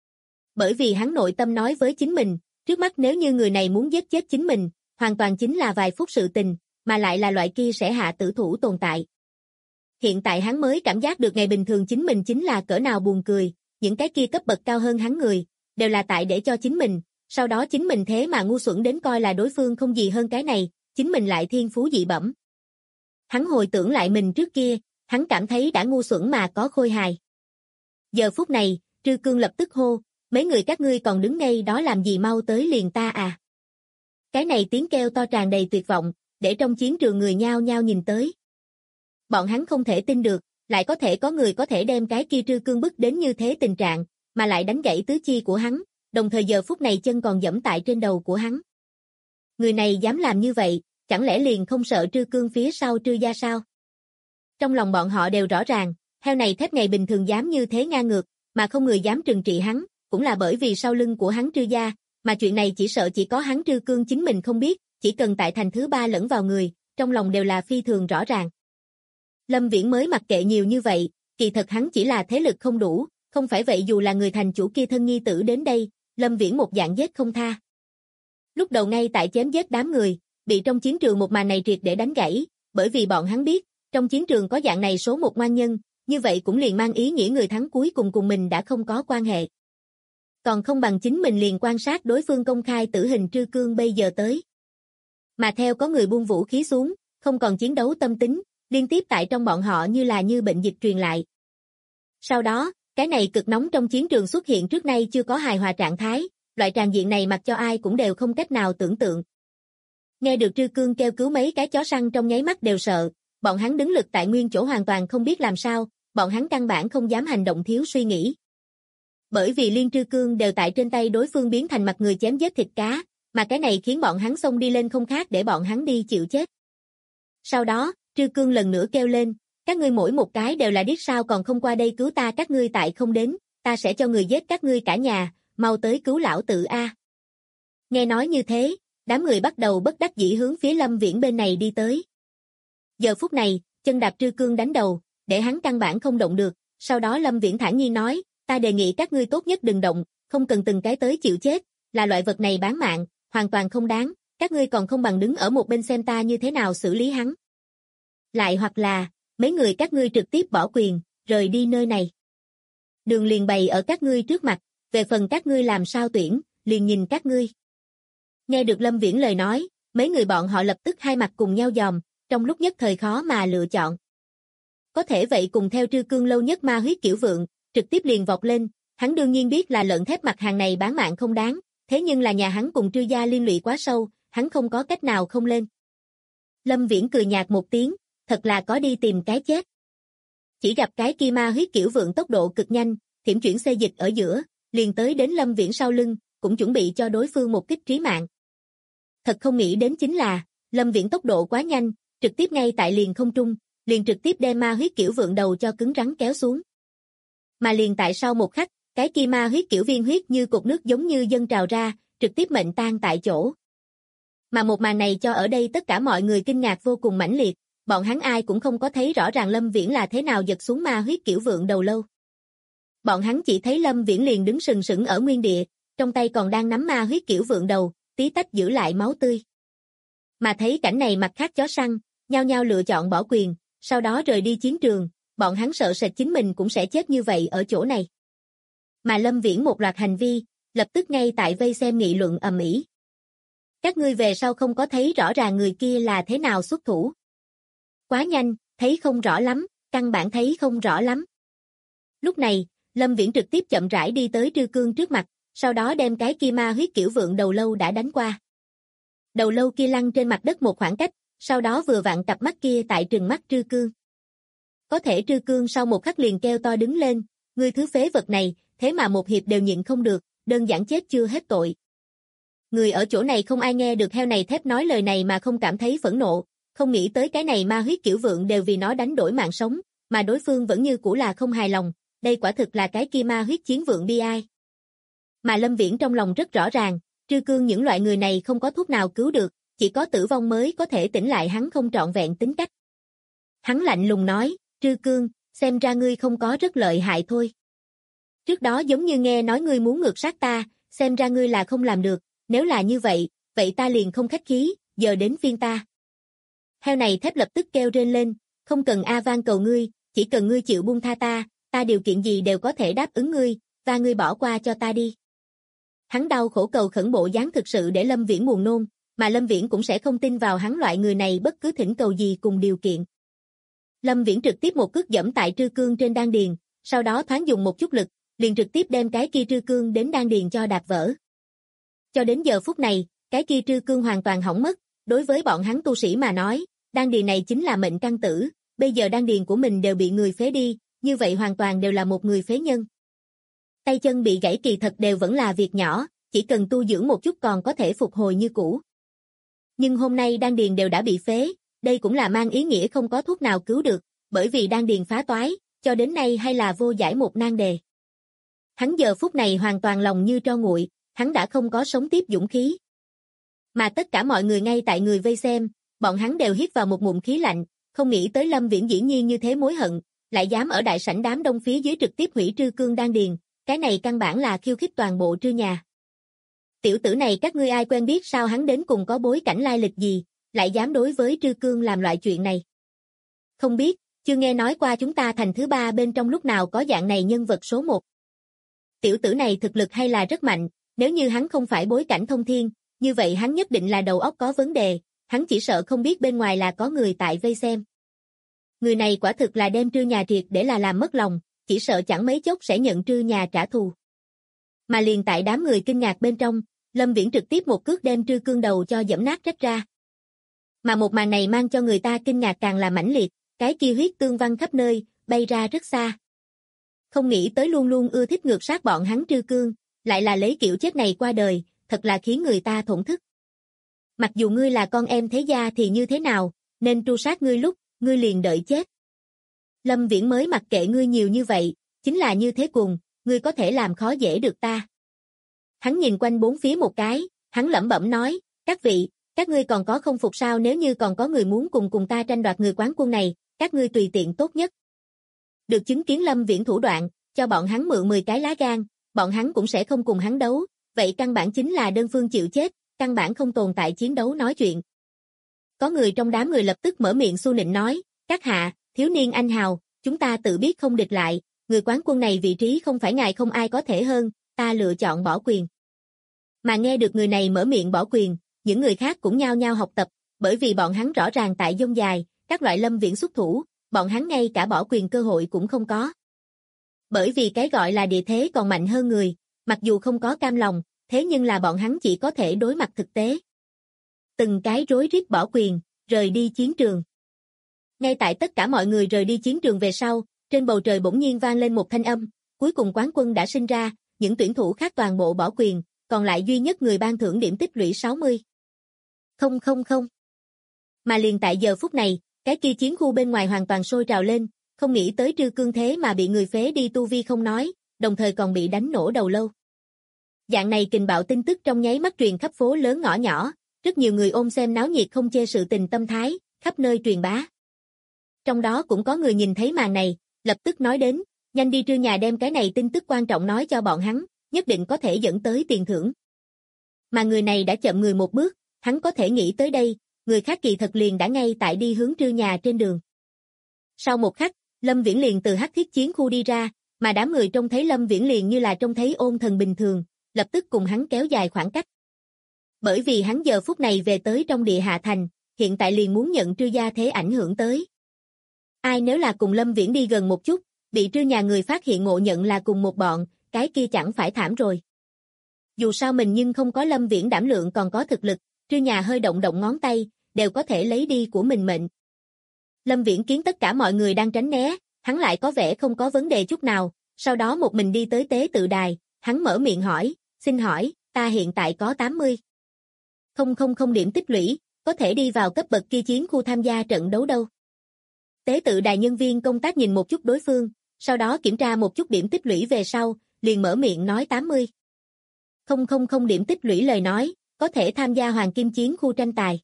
Bởi vì hắn nội tâm nói với chính mình, trước mắt nếu như người này muốn giết chết chính mình, hoàn toàn chính là vài phút sự tình, mà lại là loại kia sẽ hạ tử thủ tồn tại. Hiện tại hắn mới cảm giác được ngày bình thường chính mình chính là cỡ nào buồn cười, những cái kia cấp bậc cao hơn hắn người, đều là tại để cho chính mình, sau đó chính mình thế mà ngu xuẩn đến coi là đối phương không gì hơn cái này, chính mình lại thiên phú dị bẩm. Hắn hồi tưởng lại mình trước kia, hắn cảm thấy đã ngu xuẩn mà có khôi hài. Giờ phút này, Trư Cương lập tức hô, mấy người các ngươi còn đứng ngay đó làm gì, mau tới liền ta à. Cái này tiếng kêu to tràn đầy tuyệt vọng, để trong chiến trường người nhao nhao nhìn tới. Bọn hắn không thể tin được, lại có thể có người có thể đem cái kia Trư Cương bức đến như thế tình trạng, mà lại đánh gãy tứ chi của hắn, đồng thời giờ phút này chân còn giẫm tại trên đầu của hắn. Người này dám làm như vậy, chẳng lẽ liền không sợ Trư Cương phía sau Trư gia sao? Trong lòng bọn họ đều rõ ràng, heo này thép ngày bình thường dám như thế ngang ngược, mà không người dám trừng trị hắn, cũng là bởi vì sau lưng của hắn Trư gia, mà chuyện này chỉ sợ chỉ có hắn Trư Cương chính mình không biết, chỉ cần tại thành thứ ba lẫn vào người, trong lòng đều là phi thường rõ ràng. Lâm Viễn mới mặc kệ nhiều như vậy, kỳ thật hắn chỉ là thế lực không đủ, không phải vậy dù là người thành chủ kia thân nhi tử đến đây, Lâm Viễn một dạng giết không tha. Lúc đầu ngay tại chém giết đám người, bị trong chiến trường một màn này triệt để đánh gãy, bởi vì bọn hắn biết, trong chiến trường có dạng này số một ngoan nhân, như vậy cũng liền mang ý nghĩa người thắng cuối cùng mình đã không có quan hệ. Còn không bằng chính mình liền quan sát đối phương công khai tử hình Trư Cương bây giờ tới. Mà theo có người buông vũ khí xuống, không còn chiến đấu tâm tính, liên tiếp tại trong bọn họ như bệnh dịch truyền lại. Sau đó, cái này cực nóng trong chiến trường xuất hiện trước nay chưa có hài hòa trạng thái, loại tràng diện này mặc cho ai cũng đều không cách nào tưởng tượng. Nghe được Trư Cương kêu cứu mấy cái chó săn trong nháy mắt đều sợ, bọn hắn đứng lực tại nguyên chỗ hoàn toàn không biết làm sao, bọn hắn căn bản không dám hành động thiếu suy nghĩ. Bởi vì liên Trư Cương đều tại trên tay đối phương biến thành mặt người chém giết thịt cá, mà cái này khiến bọn hắn xông đi lên không khác để bọn hắn đi chịu chết. Sau đó, Trư Cương lần nữa kêu lên, các ngươi mỗi một cái đều là điếc sao còn không qua đây cứu ta, các ngươi tại không đến, ta sẽ cho người giết các ngươi cả nhà, mau tới cứu lão tử a. Nghe nói như thế, Đám người bắt đầu bất đắc dĩ hướng phía Lâm Viễn bên này đi tới. Giờ phút này, chân đạp Trư Cương đánh đầu, để hắn căn bản không động được, sau đó Lâm Viễn thản nhiên nói, ta đề nghị các ngươi tốt nhất đừng động, không cần từng cái tới chịu chết, là loại vật này bán mạng, hoàn toàn không đáng, các ngươi còn không bằng đứng ở một bên xem ta như thế nào xử lý hắn. Lại hoặc là, mấy người các ngươi trực tiếp bỏ quyền, rời đi nơi này. Đường liền bày ở các ngươi trước mặt, về phần các ngươi làm sao tuyển, liền nhìn các ngươi. Nghe được Lâm Viễn lời nói, mấy người bọn họ lập tức hai mặt cùng nhau dòm, trong lúc nhất thời khó mà lựa chọn. Có thể vậy cùng theo Trư Cương lâu nhất ma huyết kiểu vượng, trực tiếp liền vọt lên, hắn đương nhiên biết là lợn thép mặt hàng này bán mạng không đáng, thế nhưng là nhà hắn cùng Trư gia liên lụy quá sâu, hắn không có cách nào không lên. Lâm Viễn cười nhạt một tiếng, thật là có đi tìm cái chết. Chỉ gặp cái kia ma huyết kiểu vượng tốc độ cực nhanh, thiểm chuyển xê dịch ở giữa, liền tới đến Lâm Viễn sau lưng, cũng chuẩn bị cho đối phương một kích trí mạng. Thật không nghĩ đến chính là, Lâm Viễn tốc độ quá nhanh, trực tiếp ngay tại liền không trung, liền trực tiếp đem ma huyết kiểu vượng đầu cho cứng rắn kéo xuống. Mà liền tại sau một khắc, cái kia ma huyết kiểu viên huyết như cục nước giống như dâng trào ra, trực tiếp mệnh tan tại chỗ. Mà một màn này cho ở đây tất cả mọi người kinh ngạc vô cùng mãnh liệt, bọn hắn ai cũng không có thấy rõ ràng Lâm Viễn là thế nào giật xuống ma huyết kiểu vượng đầu lâu. Bọn hắn chỉ thấy Lâm Viễn liền đứng sừng sững ở nguyên địa, trong tay còn đang nắm ma huyết kiểu vượng đầu, tí tách giữ lại máu tươi. Mà thấy cảnh này mặt khác chó săn, nhao nhao lựa chọn bỏ quyền, sau đó rời đi chiến trường, bọn hắn sợ sệt chính mình cũng sẽ chết như vậy ở chỗ này. Mà Lâm Viễn một loạt hành vi, lập tức ngay tại vây xem nghị luận ầm ĩ. Các ngươi về sau không có thấy rõ ràng người kia là thế nào xuất thủ. Quá nhanh, thấy không rõ lắm, căn bản thấy không rõ lắm. Lúc này, Lâm Viễn trực tiếp chậm rãi đi tới Trư Cương trước mặt, sau đó đem cái kia ma huyết kiểu vượng đầu lâu đã đánh qua. Đầu lâu kia lăn trên mặt đất một khoảng cách, sau đó vừa vặn cặp mắt kia tại trừng mắt Trư Cương. Có thể Trư Cương sau một khắc liền kêu to đứng lên, ngươi thứ phế vật này, thế mà một hiệp đều nhịn không được, đơn giản chết chưa hết tội. Người ở chỗ này không ai nghe được heo này thép nói lời này mà không cảm thấy phẫn nộ, không nghĩ tới cái này ma huyết kiểu vượng đều vì nó đánh đổi mạng sống, mà đối phương vẫn như cũ là không hài lòng, đây quả thực là cái kia ma huyết chiến vượng bi ai. Mà Lâm Viễn trong lòng rất rõ ràng, Trư Cương những loại người này không có thuốc nào cứu được, chỉ có tử vong mới có thể tỉnh lại hắn không trọn vẹn tính cách. Hắn lạnh lùng nói, Trư Cương, xem ra ngươi không có rất lợi hại thôi. Trước đó giống như nghe nói ngươi muốn ngược sát ta, xem ra ngươi là không làm được, nếu là như vậy, vậy ta liền không khách khí, giờ đến phiên ta. Heo này thép lập tức kêu rên lên, không cần A van cầu ngươi, chỉ cần ngươi chịu buông tha ta điều kiện gì đều có thể đáp ứng ngươi, và ngươi bỏ qua cho ta đi. Hắn đau khổ cầu khẩn bộ dáng thực sự để Lâm Viễn buồn nôn, mà Lâm Viễn cũng sẽ không tin vào hắn loại người này bất cứ thỉnh cầu gì cùng điều kiện. Lâm Viễn trực tiếp một cước giẫm tại Trư Cương trên đan điền, sau đó thoáng dùng một chút lực, liền trực tiếp đem cái kia Trư Cương đến đan điền cho đạp vỡ. Cho đến giờ phút này, cái kia Trư Cương hoàn toàn hỏng mất, đối với bọn hắn tu sĩ mà nói, đan điền này chính là mệnh căn tử, bây giờ đan điền của mình đều bị người phế đi, như vậy hoàn toàn đều là một người phế nhân. Tay chân bị gãy kỳ thật đều vẫn là việc nhỏ, chỉ cần tu dưỡng một chút còn có thể phục hồi như cũ. Nhưng hôm nay đan điền đều đã bị phế, đây cũng là mang ý nghĩa không có thuốc nào cứu được, bởi vì đan điền phá toái, cho đến nay hay là vô giải một nan đề. Hắn giờ phút này hoàn toàn lòng như tro nguội, hắn đã không có sống tiếp dũng khí. Mà tất cả mọi người ngay tại người vây xem, bọn hắn đều hít vào một ngụm khí lạnh, không nghĩ tới Lâm Viễn dĩ nhiên như thế mối hận, lại dám ở đại sảnh đám đông phía dưới trực tiếp hủy Trư Cương đan điền, cái này căn bản là khiêu khích toàn bộ Trư nhà. Tiểu tử này các ngươi ai quen biết sao hắn đến cùng có bối cảnh lai lịch gì, lại dám đối với Trư Cương làm loại chuyện này. Không biết, chưa nghe nói qua chúng ta thành thứ ba bên trong lúc nào có dạng này nhân vật số 1. Tiểu tử này thực lực hay là rất mạnh, nếu như hắn không phải bối cảnh thông thiên, như vậy hắn nhất định là đầu óc có vấn đề, hắn chỉ sợ không biết bên ngoài là có người tại vây xem. Người này quả thực là đem Trư nhà triệt để là làm mất lòng, chỉ sợ chẳng mấy chốc sẽ nhận Trư nhà trả thù. Mà liền tại đám người kinh ngạc bên trong, Lâm Viễn trực tiếp một cước đem Trư Cương đầu cho giẫm nát rách ra. Mà một màn này mang cho người ta kinh ngạc càng là mãnh liệt, cái kia huyết tương văng khắp nơi, bay ra rất xa. Không nghĩ tới luôn luôn ưa thích ngược sát bọn hắn Trư Cương, lại là lấy kiểu chết này qua đời, thật là khiến người ta thổn thức. Mặc dù ngươi là con em thế gia thì như thế nào, nên tru sát ngươi lúc, ngươi liền đợi chết. Lâm Viễn mới mặc kệ ngươi nhiều như vậy, chính là như thế cùng, ngươi có thể làm khó dễ được ta. Hắn nhìn quanh bốn phía một cái, hắn lẩm bẩm nói, Các vị, các ngươi còn có không phục sao? Nếu như còn có người muốn cùng ta tranh đoạt người quán quân này, các ngươi tùy tiện tốt nhất. Được chứng kiến Lâm Viễn thủ đoạn, cho bọn hắn mượn 10 cái lá gan, bọn hắn cũng sẽ không cùng hắn đấu, vậy căn bản chính là đơn phương chịu chết, căn bản không tồn tại chiến đấu nói chuyện. Có người trong đám người lập tức mở miệng xu nịnh nói, các hạ, thiếu niên anh hào, chúng ta tự biết không địch lại, người quán quân này vị trí không phải ngài không ai có thể hơn, ta lựa chọn bỏ quyền. Mà nghe được người này mở miệng bỏ quyền, những người khác cũng nhao nhao học tập, bởi vì bọn hắn rõ ràng tại dông dài, các loại Lâm Viễn xuất thủ, bọn hắn ngay cả bỏ quyền cơ hội cũng không có. Bởi vì cái gọi là địa thế còn mạnh hơn người, mặc dù không có cam lòng, thế nhưng là bọn hắn chỉ có thể đối mặt thực tế. Từng cái rối rít bỏ quyền, rời đi chiến trường. Ngay tại tất cả mọi người rời đi chiến trường về sau, trên bầu trời bỗng nhiên vang lên một thanh âm, cuối cùng quán quân đã sinh ra, những tuyển thủ khác toàn bộ bỏ quyền, còn lại duy nhất người ban thưởng điểm tích lũy 60. Không. Mà liền tại giờ phút này, cái kia chiến khu bên ngoài hoàn toàn sôi trào lên, không nghĩ tới Trư Cương thế mà bị người phế đi tu vi không nói, đồng thời còn bị đánh nổ đầu lâu. Dạng này kình bạo tin tức trong nháy mắt truyền khắp phố lớn ngõ nhỏ, rất nhiều người ôm xem náo nhiệt không chê sự tình tâm thái, khắp nơi truyền bá. Trong đó cũng có người nhìn thấy màn này, lập tức nói đến, nhanh đi Trư nhà đem cái này tin tức quan trọng nói cho bọn hắn, nhất định có thể dẫn tới tiền thưởng. Mà người này đã chậm người một bước, hắn có thể nghĩ tới đây, người khác kỳ thật liền đã ngay tại đi hướng Trư nhà trên đường. Sau một khắc, Lâm Viễn liền từ hắc thiết chiến khu đi ra, mà đám người trông thấy Lâm Viễn liền như là trông thấy ôn thần bình thường, lập tức cùng hắn kéo dài khoảng cách. Bởi vì hắn giờ phút này về tới trong địa hạ thành, hiện tại liền muốn nhận Trư gia thế ảnh hưởng tới. Ai nếu là cùng Lâm Viễn đi gần một chút, bị Trư nhà người phát hiện ngộ nhận là cùng một bọn, cái kia chẳng phải thảm rồi. Dù sao mình nhưng không có Lâm Viễn đảm lượng còn có thực lực, Trư nhà hơi động động ngón tay, đều có thể lấy đi của mình mệnh. Lâm Viễn kiến tất cả mọi người đang tránh né, hắn lại có vẻ không có vấn đề chút nào, sau đó một mình đi tới tế tự đài, hắn mở miệng hỏi, xin hỏi, ta hiện tại có 80. Không điểm tích lũy, có thể đi vào cấp bậc kia chiến khu tham gia trận đấu đâu. Tế tự đài nhân viên công tác nhìn một chút đối phương, sau đó kiểm tra một chút điểm tích lũy về sau, liền mở miệng nói 80. Không điểm tích lũy lời nói, có thể tham gia hoàng kim chiến khu tranh tài.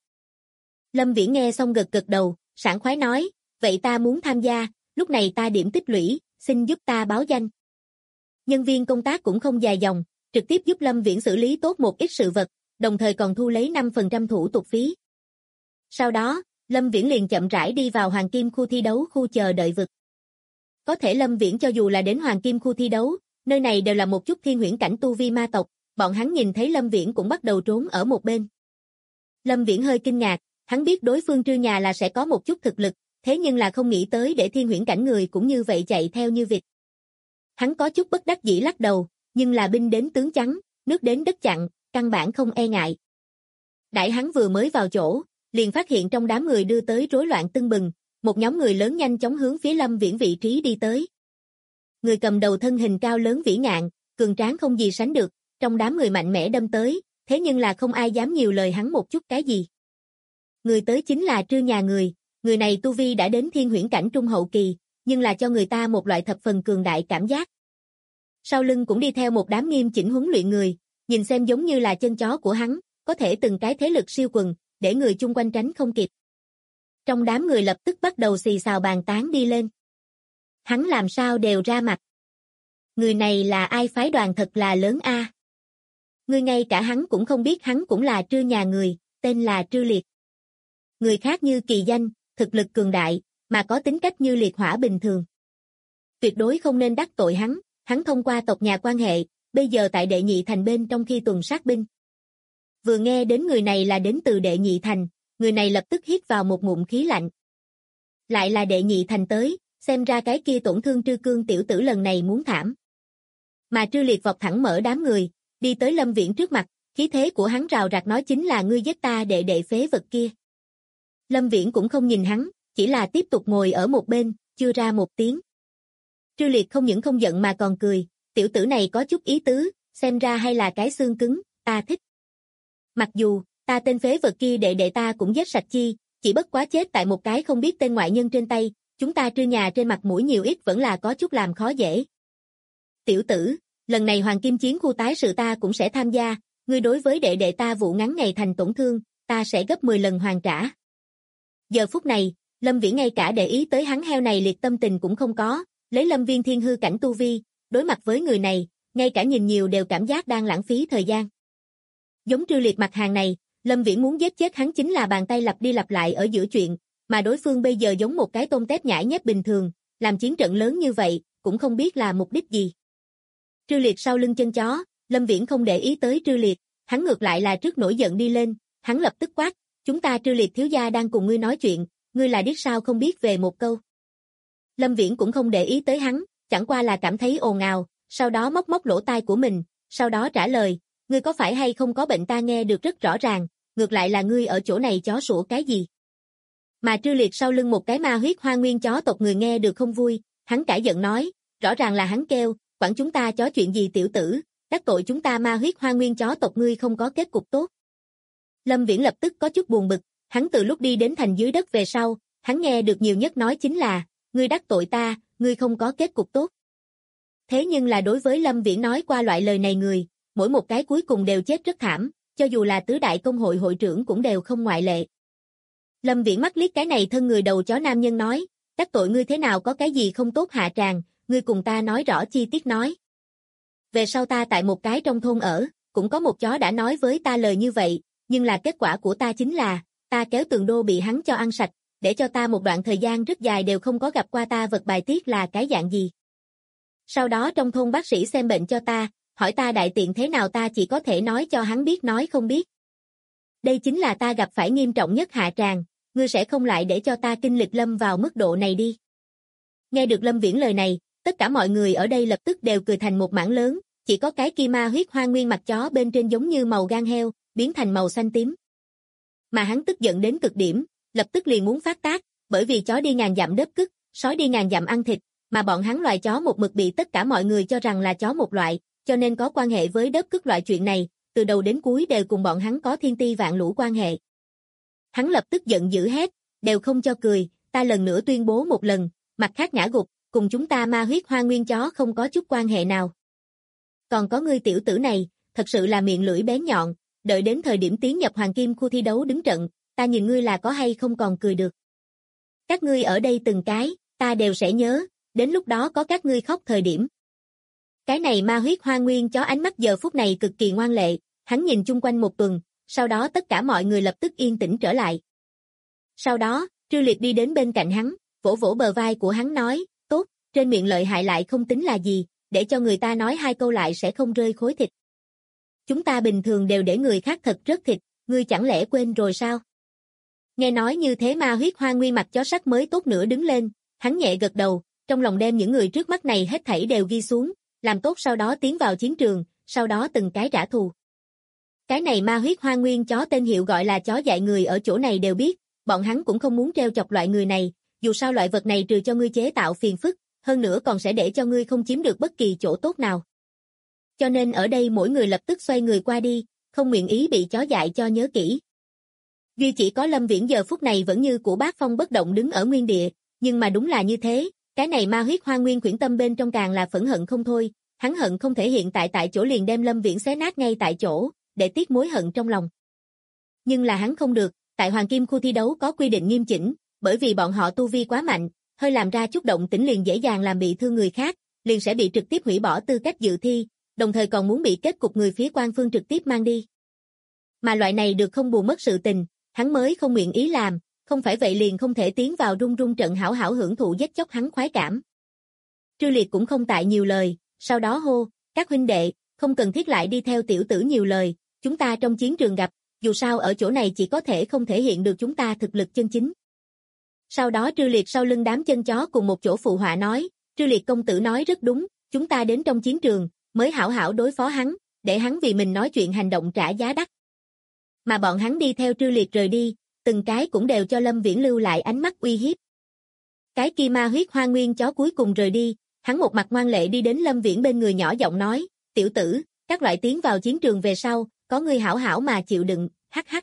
Lâm Viễn nghe xong gật đầu, sảng khoái nói, vậy ta muốn tham gia, lúc này ta điểm tích lũy, xin giúp ta báo danh. Nhân viên công tác cũng không dài dòng, trực tiếp giúp Lâm Viễn xử lý tốt một ít sự vật, đồng thời còn thu lấy 5% thủ tục phí. Sau đó, Lâm Viễn liền chậm rãi đi vào hoàng kim khu thi đấu khu chờ đợi vực. Có thể Lâm Viễn cho dù là đến hoàng kim khu thi đấu, nơi này đều là một chút thiên huyễn cảnh tu vi ma tộc, bọn hắn nhìn thấy Lâm Viễn cũng bắt đầu trốn ở một bên. Lâm Viễn hơi kinh ngạc, hắn biết đối phương Trư nhà là sẽ có một chút thực lực, thế nhưng là không nghĩ tới để thiên huyễn cảnh người cũng như vậy chạy theo như vịt. Hắn có chút bất đắc dĩ lắc đầu, nhưng là binh đến tướng chắn, nước đến đất chặn, căn bản không e ngại. Đãi hắn vừa mới vào chỗ, liền phát hiện trong đám người đưa tới rối loạn tưng bừng, một nhóm người lớn nhanh chóng hướng phía Lâm Viễn vị trí đi tới. Người cầm đầu thân hình cao lớn vĩ ngạn, cường tráng không gì sánh được, trong đám người mạnh mẽ đâm tới, thế nhưng là không ai dám nhiều lời hắn một chút cái gì. Người tới chính là Trư nhà người này tu vi đã đến thiên huyễn cảnh trung hậu kỳ, nhưng là cho người ta một loại thập phần cường đại cảm giác. Sau lưng cũng đi theo một đám nghiêm chỉnh huấn luyện người, nhìn xem giống như là chân chó của hắn, có thể từng cái thế lực siêu quần, để người chung quanh tránh không kịp. Trong đám người lập tức bắt đầu xì xào bàn tán đi lên. Hắn làm sao đều ra mặt. Người này là ai phái đoàn thật là lớn a. Người ngay cả hắn cũng không biết hắn cũng là Trư nhà người, tên là Trư Liệt. Người khác như kỳ danh, thực lực cường đại, mà có tính cách như liệt hỏa bình thường. Tuyệt đối không nên đắc tội hắn thông qua tộc nhà quan hệ, bây giờ tại đệ nhị thành bên trong khi tuần sát binh. Vừa nghe đến người này là đến từ đệ nhị thành, người này lập tức hít vào một ngụm khí lạnh. Lại là đệ nhị thành tới, xem ra cái kia tổn thương Trư Cương tiểu tử lần này muốn thảm. Mà Trư Liệt vọt thẳng mở đám người, đi tới Lâm Viễn trước mặt, khí thế của hắn rào rạt nói chính là ngươi giết ta đệ phế vật kia. Lâm Viễn cũng không nhìn hắn, chỉ là tiếp tục ngồi ở một bên, chưa ra một tiếng. Trư Liệt không những không giận mà còn cười, tiểu tử này có chút ý tứ, xem ra hay là cái xương cứng, ta thích. Mặc dù, ta tên phế vật kia đệ ta cũng giết sạch chi, chỉ bất quá chết tại một cái không biết tên ngoại nhân trên tay, chúng ta Trư nhà trên mặt mũi nhiều ít vẫn là có chút làm khó dễ. Tiểu tử, lần này Hoàng Kim Chiến khu tái sự ta cũng sẽ tham gia, ngươi đối với đệ đệ ta vụ ngắn ngày thành tổn thương, ta sẽ gấp 10 lần hoàn trả. Giờ phút này, Lâm Viễn ngay cả để ý tới hắn heo này liệt tâm tình cũng không có, lấy Lâm Viên thiên hư cảnh tu vi, đối mặt với người này, ngay cả nhìn nhiều đều cảm giác đang lãng phí thời gian. Giống Trư Liệt mặt hàng này, Lâm Viễn muốn giết chết hắn chính là bàn tay lặp đi lặp lại ở giữa chuyện, mà đối phương bây giờ giống một cái tôm tép nhãi nhép bình thường, làm chiến trận lớn như vậy, cũng không biết là mục đích gì. Trư Liệt sau lưng chân chó, Lâm Viễn không để ý tới Trư Liệt, hắn ngược lại là trước nổi giận đi lên, hắn lập tức quát, chúng ta Trư Liệt thiếu gia đang cùng ngươi nói chuyện, ngươi là điếc sao không biết về một câu. Lâm Viễn cũng không để ý tới hắn, chẳng qua là cảm thấy ồn ào, sau đó móc móc lỗ tai của mình, sau đó trả lời, ngươi có phải hay không có bệnh ta nghe được rất rõ ràng, ngược lại là ngươi ở chỗ này chó sủa cái gì. Mà Trư Liệt sau lưng một cái ma huyết hoa nguyên chó tộc người nghe được không vui, hắn cãi giận nói, rõ ràng là hắn kêu, quản chúng ta chó chuyện gì tiểu tử, đắc tội chúng ta ma huyết hoa nguyên chó tộc ngươi không có kết cục tốt. Lâm Viễn lập tức có chút buồn bực, hắn từ lúc đi đến thành dưới đất về sau, hắn nghe được nhiều nhất nói chính là, ngươi đắc tội ta, ngươi không có kết cục tốt. Thế nhưng là đối với Lâm Viễn nói qua loại lời này người, mỗi một cái cuối cùng đều chết rất thảm, cho dù là tứ đại công hội hội trưởng cũng đều không ngoại lệ. Lâm Viễn mắt liếc cái này thân người đầu chó nam nhân nói, đắc tội ngươi thế nào có cái gì không tốt hạ tràng, ngươi cùng ta nói rõ chi tiết nói. Về sau ta tại một cái trong thôn ở, cũng có một chó đã nói với ta lời như vậy, nhưng là kết quả của ta chính là, ta kéo tường đô bị hắn cho ăn sạch, để cho ta một đoạn thời gian rất dài đều không có gặp qua ta vật bài tiết là cái dạng gì. Sau đó trong thôn bác sĩ xem bệnh cho ta, hỏi ta đại tiện thế nào ta chỉ có thể nói cho hắn biết nói không biết. Đây chính là ta gặp phải nghiêm trọng nhất hạ tràng, ngươi sẽ không lại để cho ta kinh lịch lâm vào mức độ này đi. Nghe được Lâm Viễn lời này, tất cả mọi người ở đây lập tức đều cười thành một mảng lớn, chỉ có cái kia ma huyết hoa nguyên mặt chó bên trên giống như màu gan heo, biến thành màu xanh tím. Mà hắn tức giận đến cực điểm, lập tức liền muốn phát tác, bởi vì chó đi ngàn dặm đớp cứt, sói đi ngàn dặm ăn thịt, mà bọn hắn loài chó một mực bị tất cả mọi người cho rằng là chó một loại, cho nên có quan hệ với đớp cứt loại chuyện này, từ đầu đến cuối đều cùng bọn hắn có thiên ti vạn lũ quan hệ. Hắn lập tức giận dữ hét, đều không cho cười, ta lần nữa tuyên bố một lần, mặt khác ngã gục, cùng chúng ta ma huyết hoa nguyên chó không có chút quan hệ nào. Còn có ngươi tiểu tử này, thật sự là miệng lưỡi bén nhọn, đợi đến thời điểm tiến nhập hoàng kim khu thi đấu đứng trận, ta nhìn ngươi là có hay không còn cười được. Các ngươi ở đây từng cái, ta đều sẽ nhớ, đến lúc đó có các ngươi khóc thời điểm. Cái này ma huyết hoa nguyên chó ánh mắt giờ phút này cực kỳ ngoan lệ, hắn nhìn chung quanh một tuần, sau đó tất cả mọi người lập tức yên tĩnh trở lại. Sau đó, Trư Liệt đi đến bên cạnh hắn, vỗ vỗ bờ vai của hắn nói, tốt, trên miệng lợi hại lại không tính là gì, để cho người ta nói hai câu lại sẽ không rơi khối thịt. Chúng ta bình thường đều để người khác thật rớt thịt, ngươi chẳng lẽ quên rồi sao? Nghe nói như thế ma huyết hoa nguyên mặt chó sắc mới tốt nữa đứng lên, hắn nhẹ gật đầu, trong lòng đem những người trước mắt này hết thảy đều ghi xuống, làm tốt sau đó tiến vào chiến trường, sau đó từng cái trả thù. Cái này ma huyết hoa nguyên chó tên hiệu gọi là chó dạy người ở chỗ này đều biết, bọn hắn cũng không muốn treo chọc loại người này, dù sao loại vật này trừ cho ngươi chế tạo phiền phức, hơn nữa còn sẽ để cho ngươi không chiếm được bất kỳ chỗ tốt nào. Cho nên ở đây mỗi người lập tức xoay người qua đi, không nguyện ý bị chó dại cho nhớ kỹ. Duy chỉ có Lâm Viễn giờ phút này vẫn như củ bát phong bất động đứng ở nguyên địa, nhưng mà đúng là như thế, cái này ma huyết hoa nguyên quyển tâm bên trong càng là phẫn hận không thôi, hắn hận không thể hiện tại chỗ liền đem Lâm Viễn xé nát ngay tại chỗ, để tiết mối hận trong lòng. Nhưng là hắn không được, tại Hoàng Kim khu thi đấu có quy định nghiêm chỉnh, bởi vì bọn họ tu vi quá mạnh, hơi làm ra chút động tĩnh liền dễ dàng làm bị thương người khác, liền sẽ bị trực tiếp hủy bỏ tư cách dự thi, đồng thời còn muốn bị kết cục người phía quan phương trực tiếp mang đi. Mà loại này được không bù mất sự tình, hắn mới không nguyện ý làm, không phải vậy liền không thể tiến vào rung rung trận hảo hảo hưởng thụ giết chóc hắn khoái cảm. Trư Liệt cũng không tại nhiều lời, sau đó hô, các huynh đệ, không cần thiết lại đi theo tiểu tử nhiều lời, chúng ta trong chiến trường gặp, dù sao ở chỗ này chỉ có thể không thể hiện được chúng ta thực lực chân chính. Sau đó Trư Liệt sau lưng đám chân chó cùng một chỗ phụ họa nói, Trư Liệt công tử nói rất đúng, chúng ta đến trong chiến trường, mới hảo hảo đối phó hắn, để hắn vì mình nói chuyện hành động trả giá đắt. Mà bọn hắn đi theo Trư Liệt rời đi, từng cái cũng đều cho Lâm Viễn lưu lại ánh mắt uy hiếp. Cái kia ma huyết hoa nguyên chó cuối cùng rời đi, hắn một mặt ngoan lệ đi đến Lâm Viễn bên người nhỏ giọng nói, tiểu tử, các loại tiến vào chiến trường về sau, có ngươi hảo hảo mà chịu đựng, hắc hắc.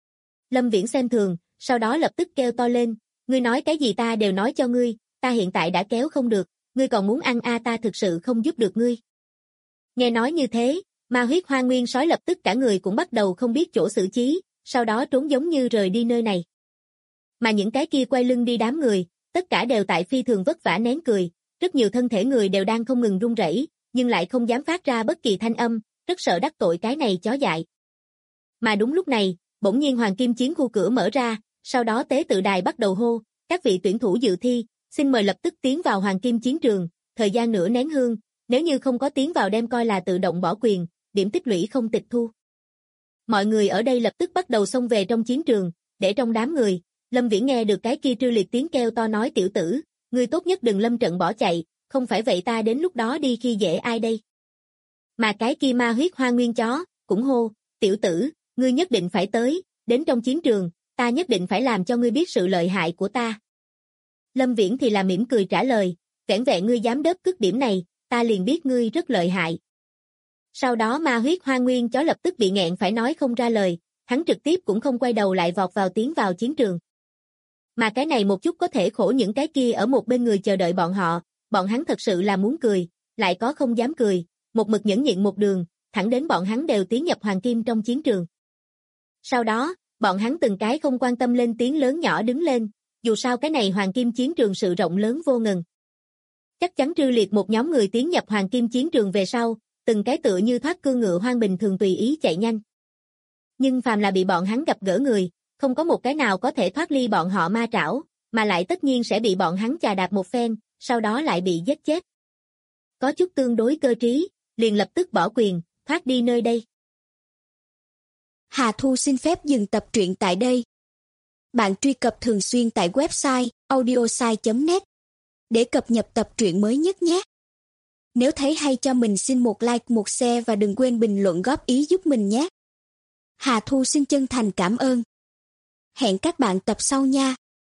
Lâm Viễn xem thường, sau đó lập tức kêu to lên, ngươi nói cái gì ta đều nói cho ngươi, ta hiện tại đã kéo không được, ngươi còn muốn ăn ta thực sự không giúp được ngươi. Nghe nói như thế, Ma huyết hoang nguyên sói lập tức cả người cũng bắt đầu không biết chỗ xử trí, sau đó trốn giống như rời đi nơi này. Mà những cái kia quay lưng đi đám người, tất cả đều tại phi thường vất vả nén cười, rất nhiều thân thể người đều đang không ngừng run rẩy, nhưng lại không dám phát ra bất kỳ thanh âm, rất sợ đắc tội cái này chó dại. Mà đúng lúc này, bỗng nhiên hoàng kim chiến khu cửa mở ra, sau đó tế tự đài bắt đầu hô, các vị tuyển thủ dự thi, xin mời lập tức tiến vào hoàng kim chiến trường, thời gian nửa nén hương, nếu như không có tiến vào đem coi là tự động bỏ quyền, điểm tích lũy không tịch thu. Mọi người ở đây lập tức bắt đầu xông về trong chiến trường, để trong đám người, Lâm Viễn nghe được cái kia Trư Liệt tiếng kêu to nói tiểu tử, ngươi tốt nhất đừng lâm trận bỏ chạy, không phải vậy ta đến lúc đó đi khi dễ ai đây. Mà cái kia ma huyết hoang nguyên chó, cũng hô, tiểu tử, ngươi nhất định phải tới, đến trong chiến trường, ta nhất định phải làm cho ngươi biết sự lợi hại của ta. Lâm Viễn thì là mỉm cười trả lời, vẻn vẹn ngươi dám đớp cước điểm này, ta liền biết ngươi rất lợi hại. Sau đó ma huyết hoang nguyên chó lập tức bị nghẹn phải nói không ra lời, hắn trực tiếp cũng không quay đầu lại vọt vào tiến vào chiến trường. Mà cái này một chút có thể khổ những cái kia ở một bên người chờ đợi bọn hắn thật sự là muốn cười, lại có không dám cười, một mực nhẫn nhịn một đường, thẳng đến bọn hắn đều tiến nhập hoàng kim trong chiến trường. Sau đó, bọn hắn từng cái không quan tâm lên tiếng lớn nhỏ đứng lên, dù sao cái này hoàng kim chiến trường sự rộng lớn vô ngần. Chắc chắn Trư Liệt một nhóm người tiến nhập hoàng kim chiến trường về sau, từng cái tựa như thoát cương ngựa hoang bình thường tùy ý chạy nhanh. Nhưng phàm là bị bọn hắn gặp gỡ người, không có một cái nào có thể thoát ly bọn họ ma trảo, mà lại tất nhiên sẽ bị bọn hắn chà đạp một phen, sau đó lại bị giết chết. Có chút tương đối cơ trí, liền lập tức bỏ quyền, thoát đi nơi đây. Hà Thu xin phép dừng tập truyện tại đây. Bạn truy cập thường xuyên tại website audiosai.net để cập nhật tập truyện mới nhất nhé. Nếu thấy hay cho mình xin một like, một share và đừng quên bình luận góp ý giúp mình nhé. Hà Thu xin chân thành cảm ơn. Hẹn các bạn tập sau nha.